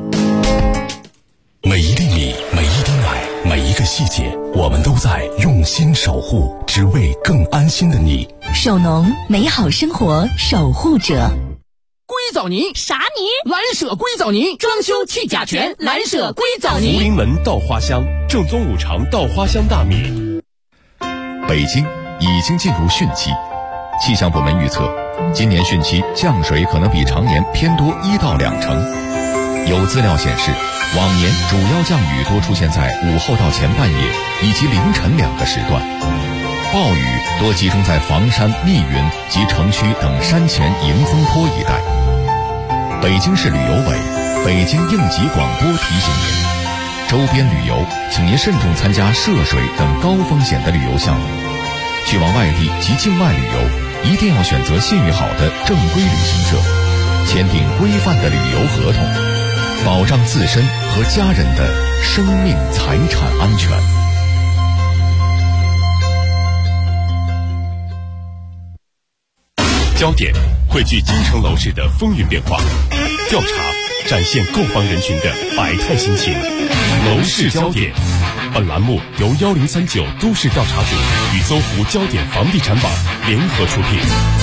每一粒米，每一滴奶，每一个细节，我们都在用心守护，只为更安心的你。 首农，美好生活守护者。 硅藻泥啥泥？ 蓝舍硅藻泥，装修去甲醛，蓝舍硅藻泥。 福临门稻花香，正宗五常稻花香大米。 北京已经进入汛期，气象部门预测，今年汛期降水可能比常年偏多1到2成。有资料显示，往年主要降雨多出现在午后到前半夜以及凌晨2个时段，暴雨多集中在房山、密云及城区等山前迎风坡一带。北京市旅游委、北京应急广播提醒您， 周边旅游，请您慎重参加涉水等高风险的旅游项目。去往外地及境外旅游，一定要选择信誉好的正规旅行社，签订规范的旅游合同，保障自身和家人的生命财产安全。 焦点汇聚京城楼市的风云变化，调查展现购房人群的百态心情。楼市焦点，本栏目由1039都市调查组与搜狐焦点房地产网联合出品。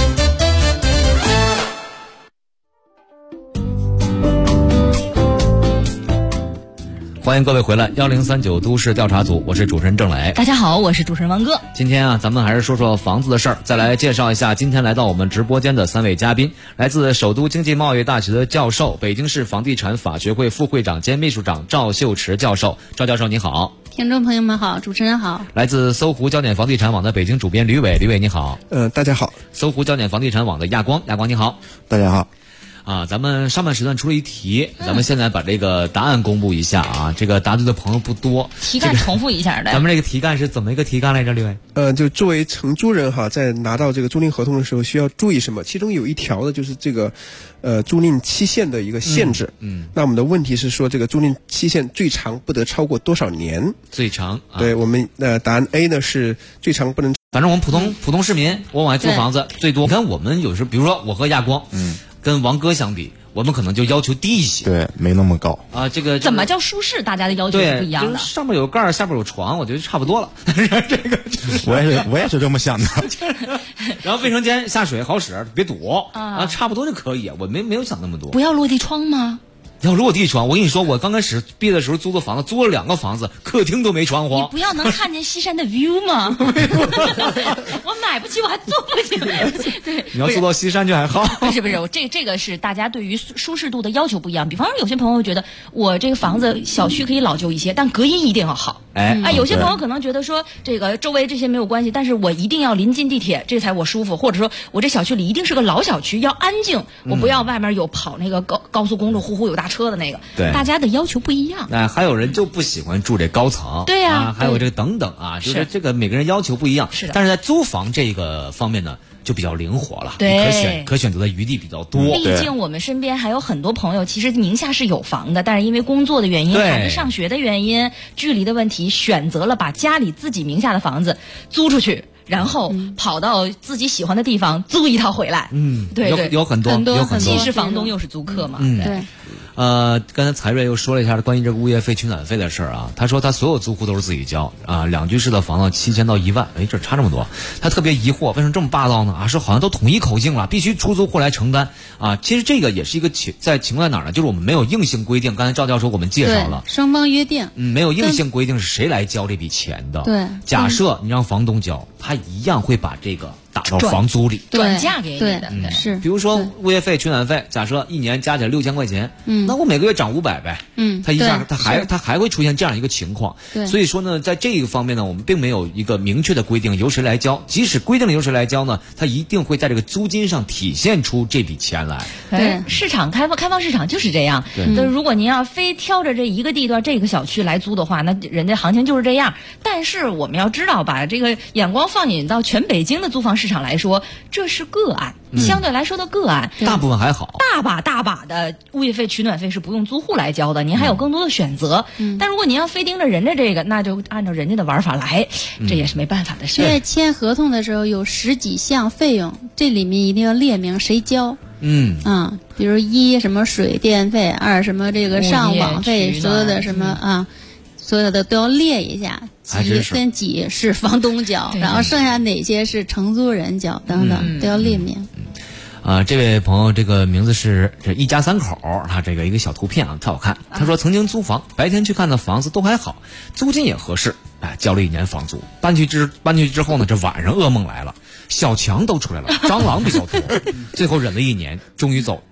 欢迎各位回来，1039都市调查组，我是主持人郑磊。 大家好，我是主持人王哥。 今天啊，咱们还是说说房子的事儿，再来介绍一下今天来到我们直播间的3位嘉宾，来自首都经济贸易大学的教授，北京市房地产法学会副会长兼秘书长赵秀池教授。赵教授你好。 听众朋友们好，主持人好。 来自搜狐焦点房地产网的北京主编吕伟，吕伟你好。 大家好。 搜狐焦点房地产网的亚光，亚光你好。 大家好。 咱们上半时段出了一题，咱们现在把这个答案公布一下啊。这个答对的朋友不多， 题干重复一下的。 咱们这个题干是怎么一个题干来着，吕伟？ 就作为承租人哈，在拿到这个租赁合同的时候需要注意什么？其中有一条的就是这个租赁期限的一个限制。那我们的问题是说，这个租赁期限最长不得超过多少年？ 最长？ 对，我们答案 A 呢是最长不能。 反正我们普通市民往外租房子最多，你看我们有时候，比如说我和亚光，跟王哥相比，我们可能就要求低一些。 对，没那么高啊。这个怎么叫舒适？大家的要求是不一样的。 就是上面有盖儿，下边有床，我觉得差不多了。这个我也是这么想的。 然后卫生间下水好使，别堵啊，差不多就可以。我没有想那么多。 不要落地窗吗？ 要落地窗，我跟你说，我刚开始毕业的时候租的房子，租了2个房子，客厅都没窗户。 你不要能看见西山的 view 吗？我买不起，我还租不起。对， 你要租到西山就还好。 不是，这个是大家对于舒适度的要求不一样。比方说，有些朋友觉得我这个房子小区可以老旧一些，但隔音一定要好。有些朋友可能觉得说这个周围这些没有关系，但是我一定要临近地铁，这才我舒服。或者说我这小区里一定是个老小区，要安静，我不要外面有跑那个高速公路呼呼有大车的那个。 对， 大家的要求不一样。 还有人就不喜欢住这高层。 对呀， 还有这个等等啊，就是这个每个人要求不一样。 是的。 但是在租房这个方面呢，就比较灵活了， 对， 可选择的余地比较多。 毕竟我们身边还有很多朋友，其实名下是有房的，但是因为工作的原因、孩子上学的原因、距离的问题，选择了把家里自己名下的房子租出去。然后跑到自己喜欢的地方租一套回来。对， 有很多， 既是房东又是租客嘛。 对。 刚才财瑞又说了一下关于这个物业费、取暖费的事儿啊。他说他所有租户都是自己交啊，2居室的房子7000到1万，这差这么多。他特别疑惑，为什么这么霸道呢？是好像都统一口径了，必须出租户来承担啊。其实这个也是一个情况在哪儿呢？就是我们没有硬性规定。刚才赵教授给我们介绍了， 双方约定， 没有硬性规定是谁来交这笔钱的。 对， 假设你让房东交，他一样会把这个打到房租里， 转嫁给你的。 是， 比如说物业费、取暖费，假设1年加起来6000块钱，那我每个月涨500呗，他一下他还会出现这样一个情况。所以说呢，在这个方面呢，我们并没有一个明确的规定由谁来交，即使规定了由谁来交呢，他一定会在这个租金上体现出这笔钱来。 对，市场开放市场就是这样。对，如果您要非挑着这一个地段、这个小区来租的话，那人家行情就是这样。但是我们要知道，把这个眼光放眼到全北京的租房市场来说，这是个案，相对来说的个案， 大部分还好。 大把的物业费、取暖费是不用租户来交的，您还有更多的选择。但如果您要非盯着人家这个，那就按照人家的玩法来，这也是没办法的事。 因为签合同的时候有10几项费用，这里面一定要列明谁交。比如1什么水电费，2什么这个上网费，所有的什么所有的都要列一下，几是房东交，然后剩下哪些是承租人交等等，都要列明。 这位朋友这个名字是这一家3口，他这个一个小图片特好看。他说曾经租房，白天去看的房子都还好，租金也合适，交了1年房租。搬去之后呢，这晚上噩梦来了，小强都出来了，蟑螂比较多，最后忍了1年，终于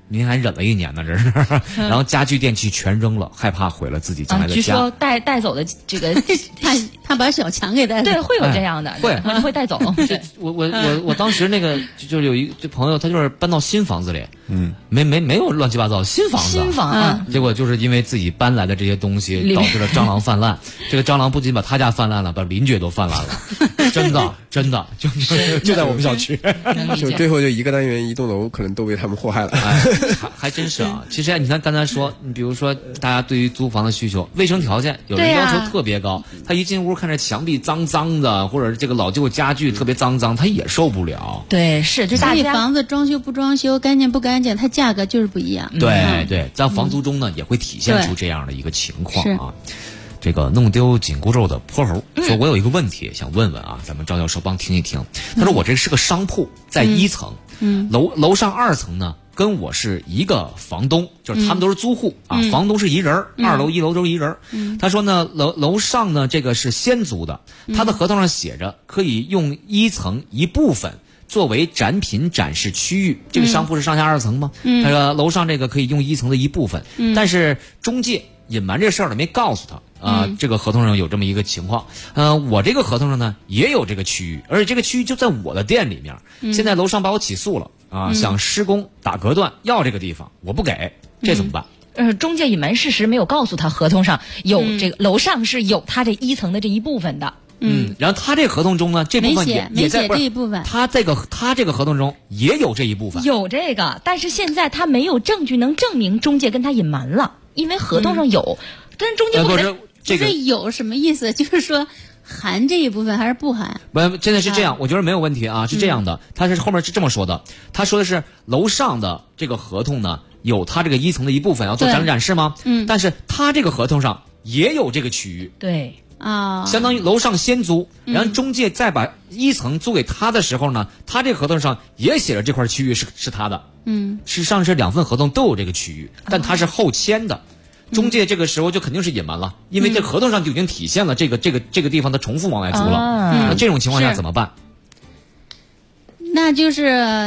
您还忍了1年呢，这是，然后家具电器全扔了，害怕毁了自己将来的家。 据说带走的这个， 他把小强给带走， 对，会有这样的，会带走。 我当时那个就是有一这朋友，他就是搬到新房子里，没有乱七八糟新房子，结果就是因为自己搬来的这些东西，导致了蟑螂泛滥。这个蟑螂不仅把他家泛滥了，把邻居也都泛滥了，真的就在我们小区， 就最后就一个单元一栋楼可能都被他们祸害了。 还真是啊！其实你看刚才说，你比如说大家对于租房的需求，卫生条件有人要求特别高，他一进屋看着墙壁脏脏的，或者这个老旧家具特别脏脏，他也受不了。 对，是就大家房子装修不装修，干净不干净，它价格就是不一样。 对，在房租中呢也会体现出这样的一个情况啊。这个弄丢紧箍咒的泼猴说：“我有一个问题想问问啊，咱们赵教授帮听一听。”他说：“我这是个商铺，在1层，楼上2层呢。”跟我是一个房东，就是他们都是租户啊，房东是一人，2楼1楼都是一人。他说呢，楼上呢这个是先租的，他的合同上写着可以用1层一部分作为展品展示区域。这个商铺是上下2层吗？他说楼上这个可以用1层的一部分，但是中介隐瞒这事儿了，没告诉他啊。这个合同上有这么一个情况。我这个合同上呢也有这个区域，而且这个区域就在我的店里面。现在楼上把我起诉了。想施工打隔断要这个地方，我不给，这怎么办？ 中介隐瞒事实，没有告诉他合同上有这个楼上是有他这1层的这一部分的。 然后他这合同中呢，这部分没写这一部分。 他这个合同中也有这一部分， 有这个，但是现在他没有证据能证明中介跟他隐瞒了，因为合同上有，跟中介不能。 这个有什么意思？就是说。含这一部分还是不含？ 不，现在是这样，我觉得没有问题啊，是这样的，他是后面是这么说的，他说的是楼上的这个合同呢，有他这个1层的一部分要做展示吗？但是他这个合同上也有这个区域， 对啊， 相当于楼上先租，然后中介再把1层租给他的时候呢，他这个合同上也写着这块区域是他的，是上是2份合同都有这个区域，但他是后签的。中介这个时候就肯定是隐瞒了，因为这合同上就已经体现了这个地方的重复往外租了。那这种情况下怎么办？ 那就是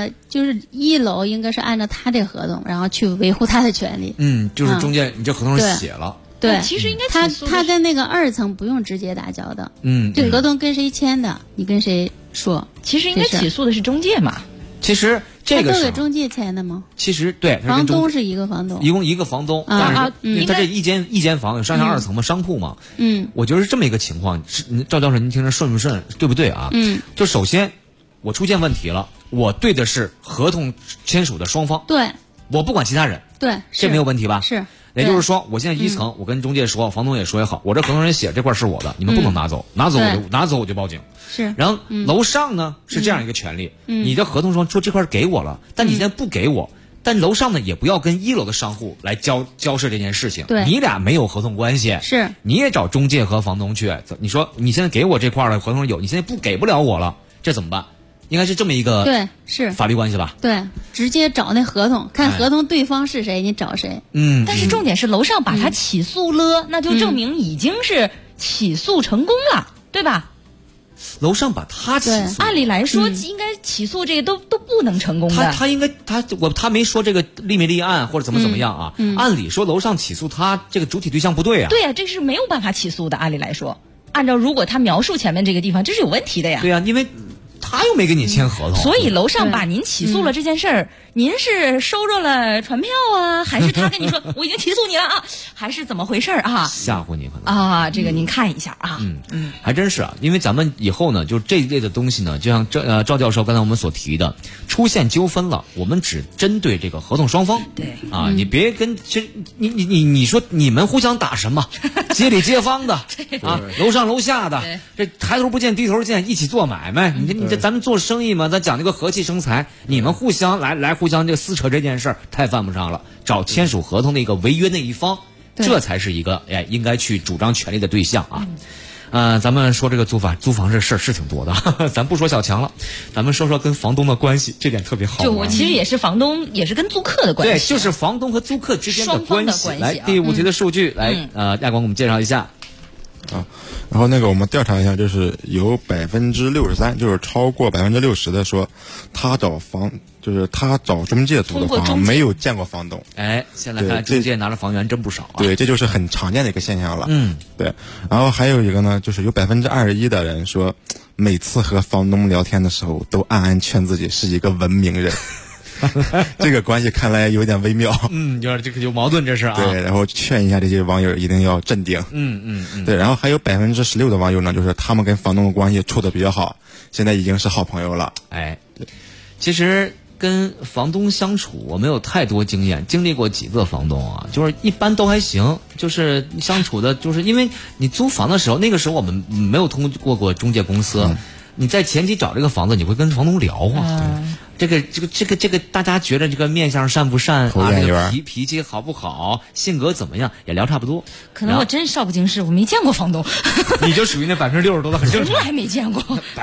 1楼应该是按照他这合同，然后去维护他的权利。 就是中介你这合同上写了。 对， 其实应该他跟那个2层不用直接打交道。这合同跟谁签的，你跟谁说？ 其实应该起诉的是中介嘛。 其实这个都给中介签的吗？ 其实对， 房东是一个房东， 一共一个房东，但是他这一间房有上下2层嘛，商铺嘛。我觉得是这么一个情况。赵教授，您听着顺不顺？对不对啊？就首先我出现问题了，我对的是合同签署的双方， 对， 我不管其他人， 对， 这没有问题吧？ 是。 也就是说，我现在1层，我跟中介说，房东也说也好，我这合同上写这块是我的，你们不能拿走，拿走我就报警。 是。 然后楼上呢是这样一个权利，你的合同说这块给我了，但你现在不给我，但楼上呢也不要跟1楼的商户来交涉这件事情， 对， 你俩没有合同关系， 是， 你也找中介和房东去，你说你现在给我这块的合同有，你现在给不了我了，这怎么办？应该是这么一个对是法律关系吧？ 对，直接找那合同，看合同对方是谁，你找谁。 但是重点是楼上把他起诉了，那就证明已经是起诉成功了，对吧？ 楼上把他起诉， 按理来说应该起诉这个都不能成功的。 他应该他没说这个立没立案或者怎么样啊？按理说楼上起诉他这个主体对象不对啊。 对啊，这是没有办法起诉的。按理来说，按照如果他描述前面这个地方，这是有问题的呀。 对啊，因为他又没跟你签合同， 所以楼上把您起诉了这件事儿，您是收着了传票啊，还是他跟你说我已经起诉你了啊，还是怎么回事啊？ 吓唬你可能啊，这个您看一下啊。 还真是啊，因为咱们以后呢，就这一类的东西呢，就像赵教授刚才我们所提的，出现纠纷了，我们只针对这个合同双方。 对啊，你别跟你说你们互相打什么？街里街坊的啊，楼上楼下的，这抬头不见低头见，一起做买卖。你这咱们做生意嘛，咱讲这个和气生财。你们互相来互相这个撕扯这件事儿，太犯不上了。找签署合同的一个违约那一方，这才是一个应该去主张权利的对象啊。咱们说这个租房这事儿是挺多的，咱不说小强了，咱们说说跟房东的关系，这点特别好玩。 就我其实也是房东，也是跟租客的关系。 对，就是房东和租客之间的关系。 来， 第5题的数据，来，亚光给我们介绍一下。 然后那个我们调查一下，就是有63%，就是超过60%的说，他找就是他找中介租的房没有见过房东。 现在看中介拿着房源真不少啊。 对，这就是很常见的一个现象了。对。然后还有一个呢，就是有21%的人说，每次和房东聊天的时候，都暗暗劝自己是一个文明人。这个关系看来有点微妙。 有点这个有矛盾，这是啊。 对，然后劝一下这些网友一定要镇定。对，然后还有16%的网友呢，就是他们跟房东的关系处得比较好，现在已经是好朋友了。 其实跟房东相处，我没有太多经验，经历过几个房东啊，就是一般都还行，就是相处的，就是因为你租房的时候，那个时候我们没有通过中介公司。你在前期找这个房子，你会跟房东聊啊，这个，大家觉得这个面相善不善啊，这个脾气好不好，性格怎么样，也聊差不多。 可能我真少不经事，我没见过房东。 你就属于那60%多的很正常。 从来没见过。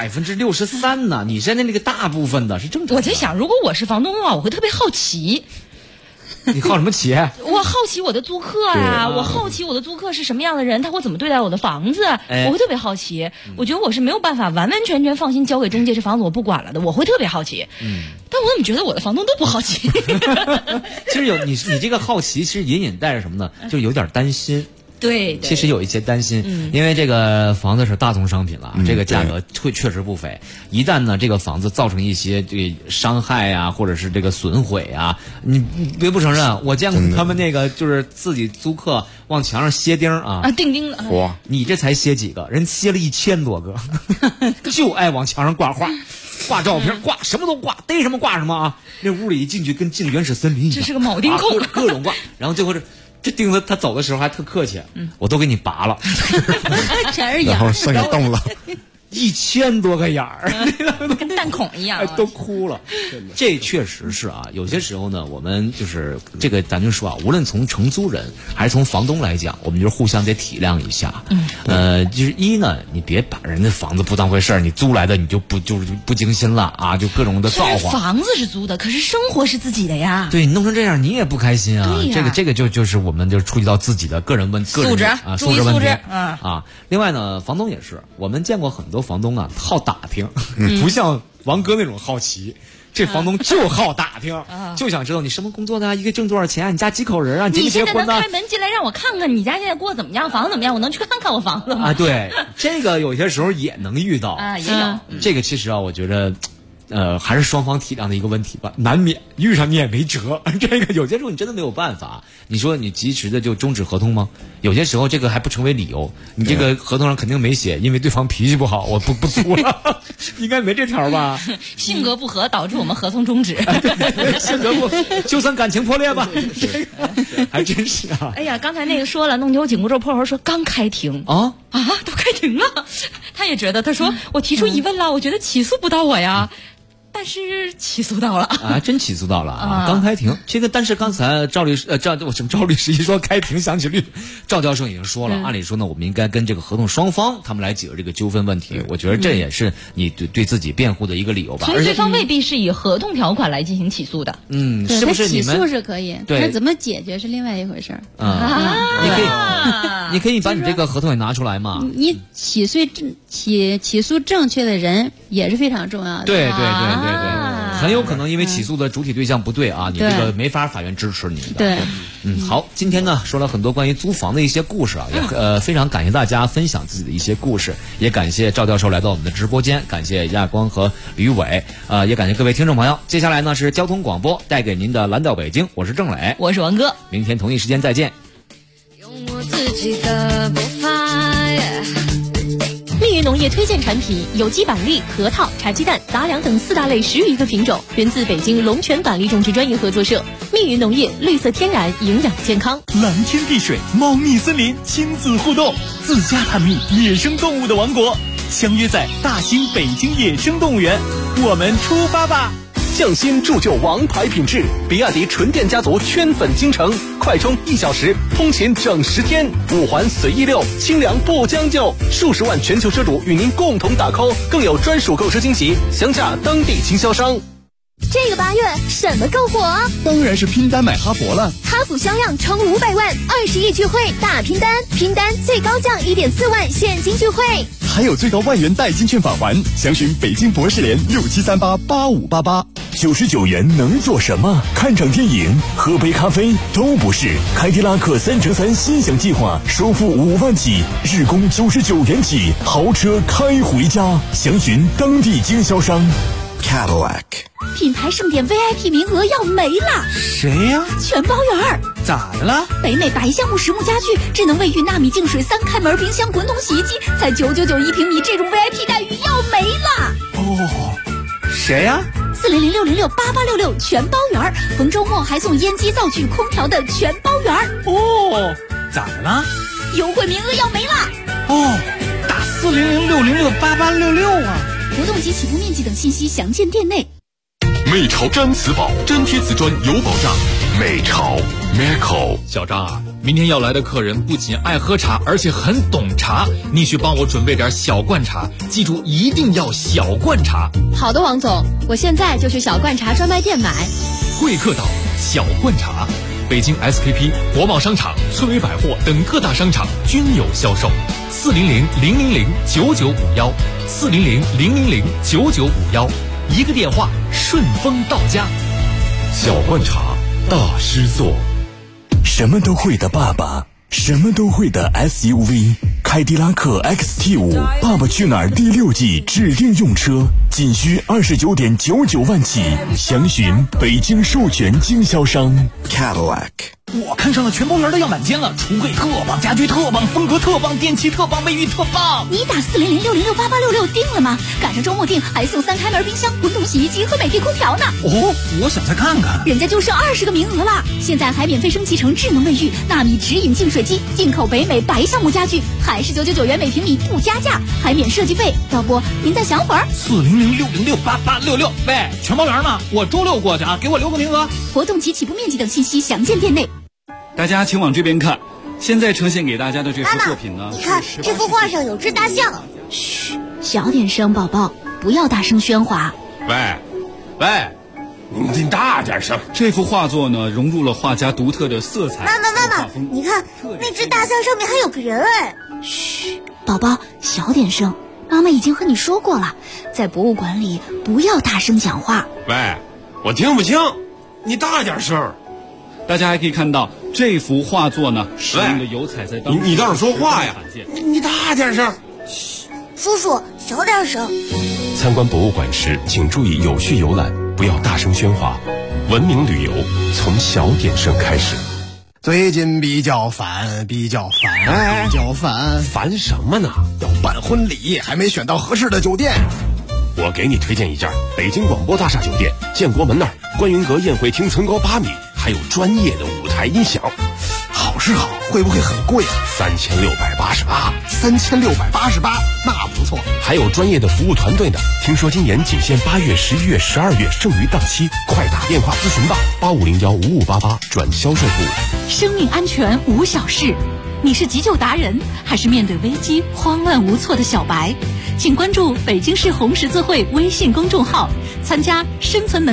63%呢？你现在那个大部分的是正常的。 我在想，如果我是房东的话，我会特别好奇。 你好什么奇？ 我好奇我的租客呀，我好奇我的租客是什么样的人，他会怎么对待我的房子，我会特别好奇。我觉得我是没有办法完完全全放心交给中介，这房子我不管了的，我会特别好奇。但我怎么觉得我的房东都不好奇？ 其实你这个好奇，其实隐隐带着什么呢？就是有点担心。 对， 其实有一些担心，因为这个房子是大宗商品了，这个价格确实不菲。一旦呢这个房子造成一些这个伤害啊，或者是这个损毁啊，你别不承认，我见过他们那个就是自己租客往墙上楔钉啊， 钉钉的。 哇，你这才楔几个，人楔了1000多个，就爱往墙上挂画。挂照片，挂什么都挂，逮什么挂什么啊！那屋里一进去跟进原始森林一样， 这是个铆钉扣， 各种挂。然后最后这钉子他走的时候还特客气，我都给你拔了， 全是眼， 然后剩下洞了 ，1000多个眼儿， 跟弹孔一样， 都哭了。这确实是啊，有些时候呢，我们就是这个，咱就说啊，无论从承租人还是从房东来讲，我们就互相得体谅一下。就是一呢，你别把人家房子不当回事儿，你租来的你就不精心了啊，就各种的造化。 房子是租的，可是生活是自己的呀。 对，你弄成这样，你也不开心啊。这个就是我们就触及到自己的个人素质啊，素质问题啊。另外呢，房东也是，我们见过很多房东啊，好打听，不像王哥那种好奇。这房东就好打听，就想知道你什么工作的啊，一个挣多少钱啊，你家几口人啊， 你结婚能开门进来让我看看你家现在过怎么样，房子怎么样，我能去看看我房子吗？ 啊，对，这个有些时候也能遇到啊，也有。 这个其实啊，我觉得。还是双方体谅的一个问题吧，难免遇上你也没辙。这个有些时候你真的没有办法。你说你及时的就终止合同吗？有些时候这个还不成为理由。你这个合同上肯定没写，因为对方脾气不好，我不租了。应该没这条吧？ 性格不合导致我们合同终止。 性格不合，就算感情破裂吧。还真是啊。 哎呀，刚才那个说了，弄丢紧箍咒破猴说刚开庭啊，都开庭了。他也觉得，他说我提出疑问了，我觉得起诉不到我呀。但是起诉到了啊，真起诉到了啊！刚开庭，这个但是刚才赵律师一说开庭，想起赵教授已经说了，按理说呢，我们应该跟这个合同双方他们来解决这个纠纷问题。我觉得这也是你对自己辩护的一个理由吧。 所以对方未必是以合同条款来进行起诉的。 是不是你们起诉是可以？ 对， 那怎么解决是另外一回事儿你可以把你这个合同也拿出来嘛。 你起诉正确的人也是非常重要的。 对。很有可能因为起诉的主体对象不对啊，你这个没法法院支持你的。 对， 好，今天呢说了很多关于租房的一些故事啊，也非常感谢大家分享自己的一些故事，也感谢赵教授来到我们的直播间，感谢亚光和吕伟，也感谢各位听众朋友。接下来呢是交通广播带给您的蓝调北京，我是郑磊， 我是王哥， 明天同一时间再见。 用我自己的步伐。 密云农业推荐产品有机板栗、核桃、茶鸡蛋、杂粮等4大类10余个品种，源自北京龙泉板栗种植专业合作社。密云农业，绿色天然，营养健康。 蓝天碧水，猫蜜森林，亲子互动，自家探秘野生动物的王国，相约在大兴北京野生动物园，我们出发吧！ 匠心铸就王牌品质，比亚迪纯电家族圈粉京城，快充1小时，通勤整10天，5环随意溜，清凉不将就，数十万全球车主与您共同打 call， 更有专属购车惊喜，详洽当地经销商。 这个8月什么更火？ 当然是拼单买哈弗了。 哈弗销量冲500万，20亿聚会大拼单，拼单最高降1.4万现金聚会。 还有最高万元代金券返还，详询北京博士联67388588。99元能做什么？看场电影、喝杯咖啡都不是。凯迪拉克3乘3心享计划，首付5万起，日供99元起，豪车开回家。详询当地经销商。 Cadillac 品牌盛典 VIP 名额要没了。 谁呀？ 全包圆。 咋的了？ 北美白橡木实木家具、智能卫浴、纳米净水、3开门冰箱、滚筒洗衣机，才999一平米，这种 VIP 待遇要没了。 哦，谁呀 ？400-606-8866全包圆，逢周末还送烟机、灶具、空调的全包圆。 哦，咋的了？ 优惠名额要没了。 哦，打400-606-8866啊！ 活动及起步面积等信息详见店内。 美潮毡瓷宝，粘贴瓷砖有保障。美潮 Meco。 小张啊，明天要来的客人不仅爱喝茶，而且很懂茶，你去帮我准备点小罐茶，记住一定要小罐茶。 好的，王总，我现在就去小罐茶专卖店买。 贵客岛小罐茶，北京 SKP、国贸商场、翠微百货等各大商场均有销售。400-000-9951，400-000-9951，一个电话顺丰到家。 小罐茶大师座。 什么都会的爸爸，什么都会的 SUV， 凯迪拉克 XT5 爸爸去哪儿第6季指定用车，仅需29.99万起，详询北京授权经销商。 Cadillac。 我看上了全包圆的样板间了，橱柜特棒，家具特棒，风格特棒，电器特棒，卫浴特棒。 你打400-606-8866定了吗？赶上周末订还送3开门冰箱、滚筒洗衣机和美的空调呢。 哦，我想再看看。 人家就剩20个名额了，现在还免费升级成智能卫浴、纳米直饮净水机，进口北美白橡木家具，还是999元每平米不加价，还免设计费。要不您再想会儿 ？400-606-8866。喂，全包圆呢？我周6过去啊，给我留个名额。 活动及起步面积等信息详见店内。 大家请往这边看，现在呈现给大家的这幅作品呢， 你看这幅画上有只大象。 嘘，小点声，宝宝，不要大声喧哗。 喂，你大点声。这幅画作呢，融入了画家独特的色彩。 妈妈，你看那只大象上面还有个人哎。 嘘，宝宝，小点声。妈妈已经和你说过了，在博物馆里不要大声讲话。 喂，我听不清，你大点声。大家还可以看到这幅画作呢，使用的油彩在当中。你倒是说话呀！你大点声。 嘘，叔叔小点声。 参观博物馆时，请注意有序游览，不要大声喧哗。文明旅游从小点声开始。 最近比较烦， 烦什么呢？ 要办婚礼，还没选到合适的酒店。 我给你推荐一家北京广播大厦酒店，建国门那儿观云阁宴会厅层高8米，还有专业的舞台音响。 好是好，会不会很贵啊？3688，那不错。 还有专业的服务团队呢。听说今年仅限8月、11月、12月，剩余档期，快打电话咨询吧，8501-5588转销售部。 生命安全无小事，你是急救达人，还是面对危机慌乱无措的小白？请关注北京市红十字会微信公众号，参加生存能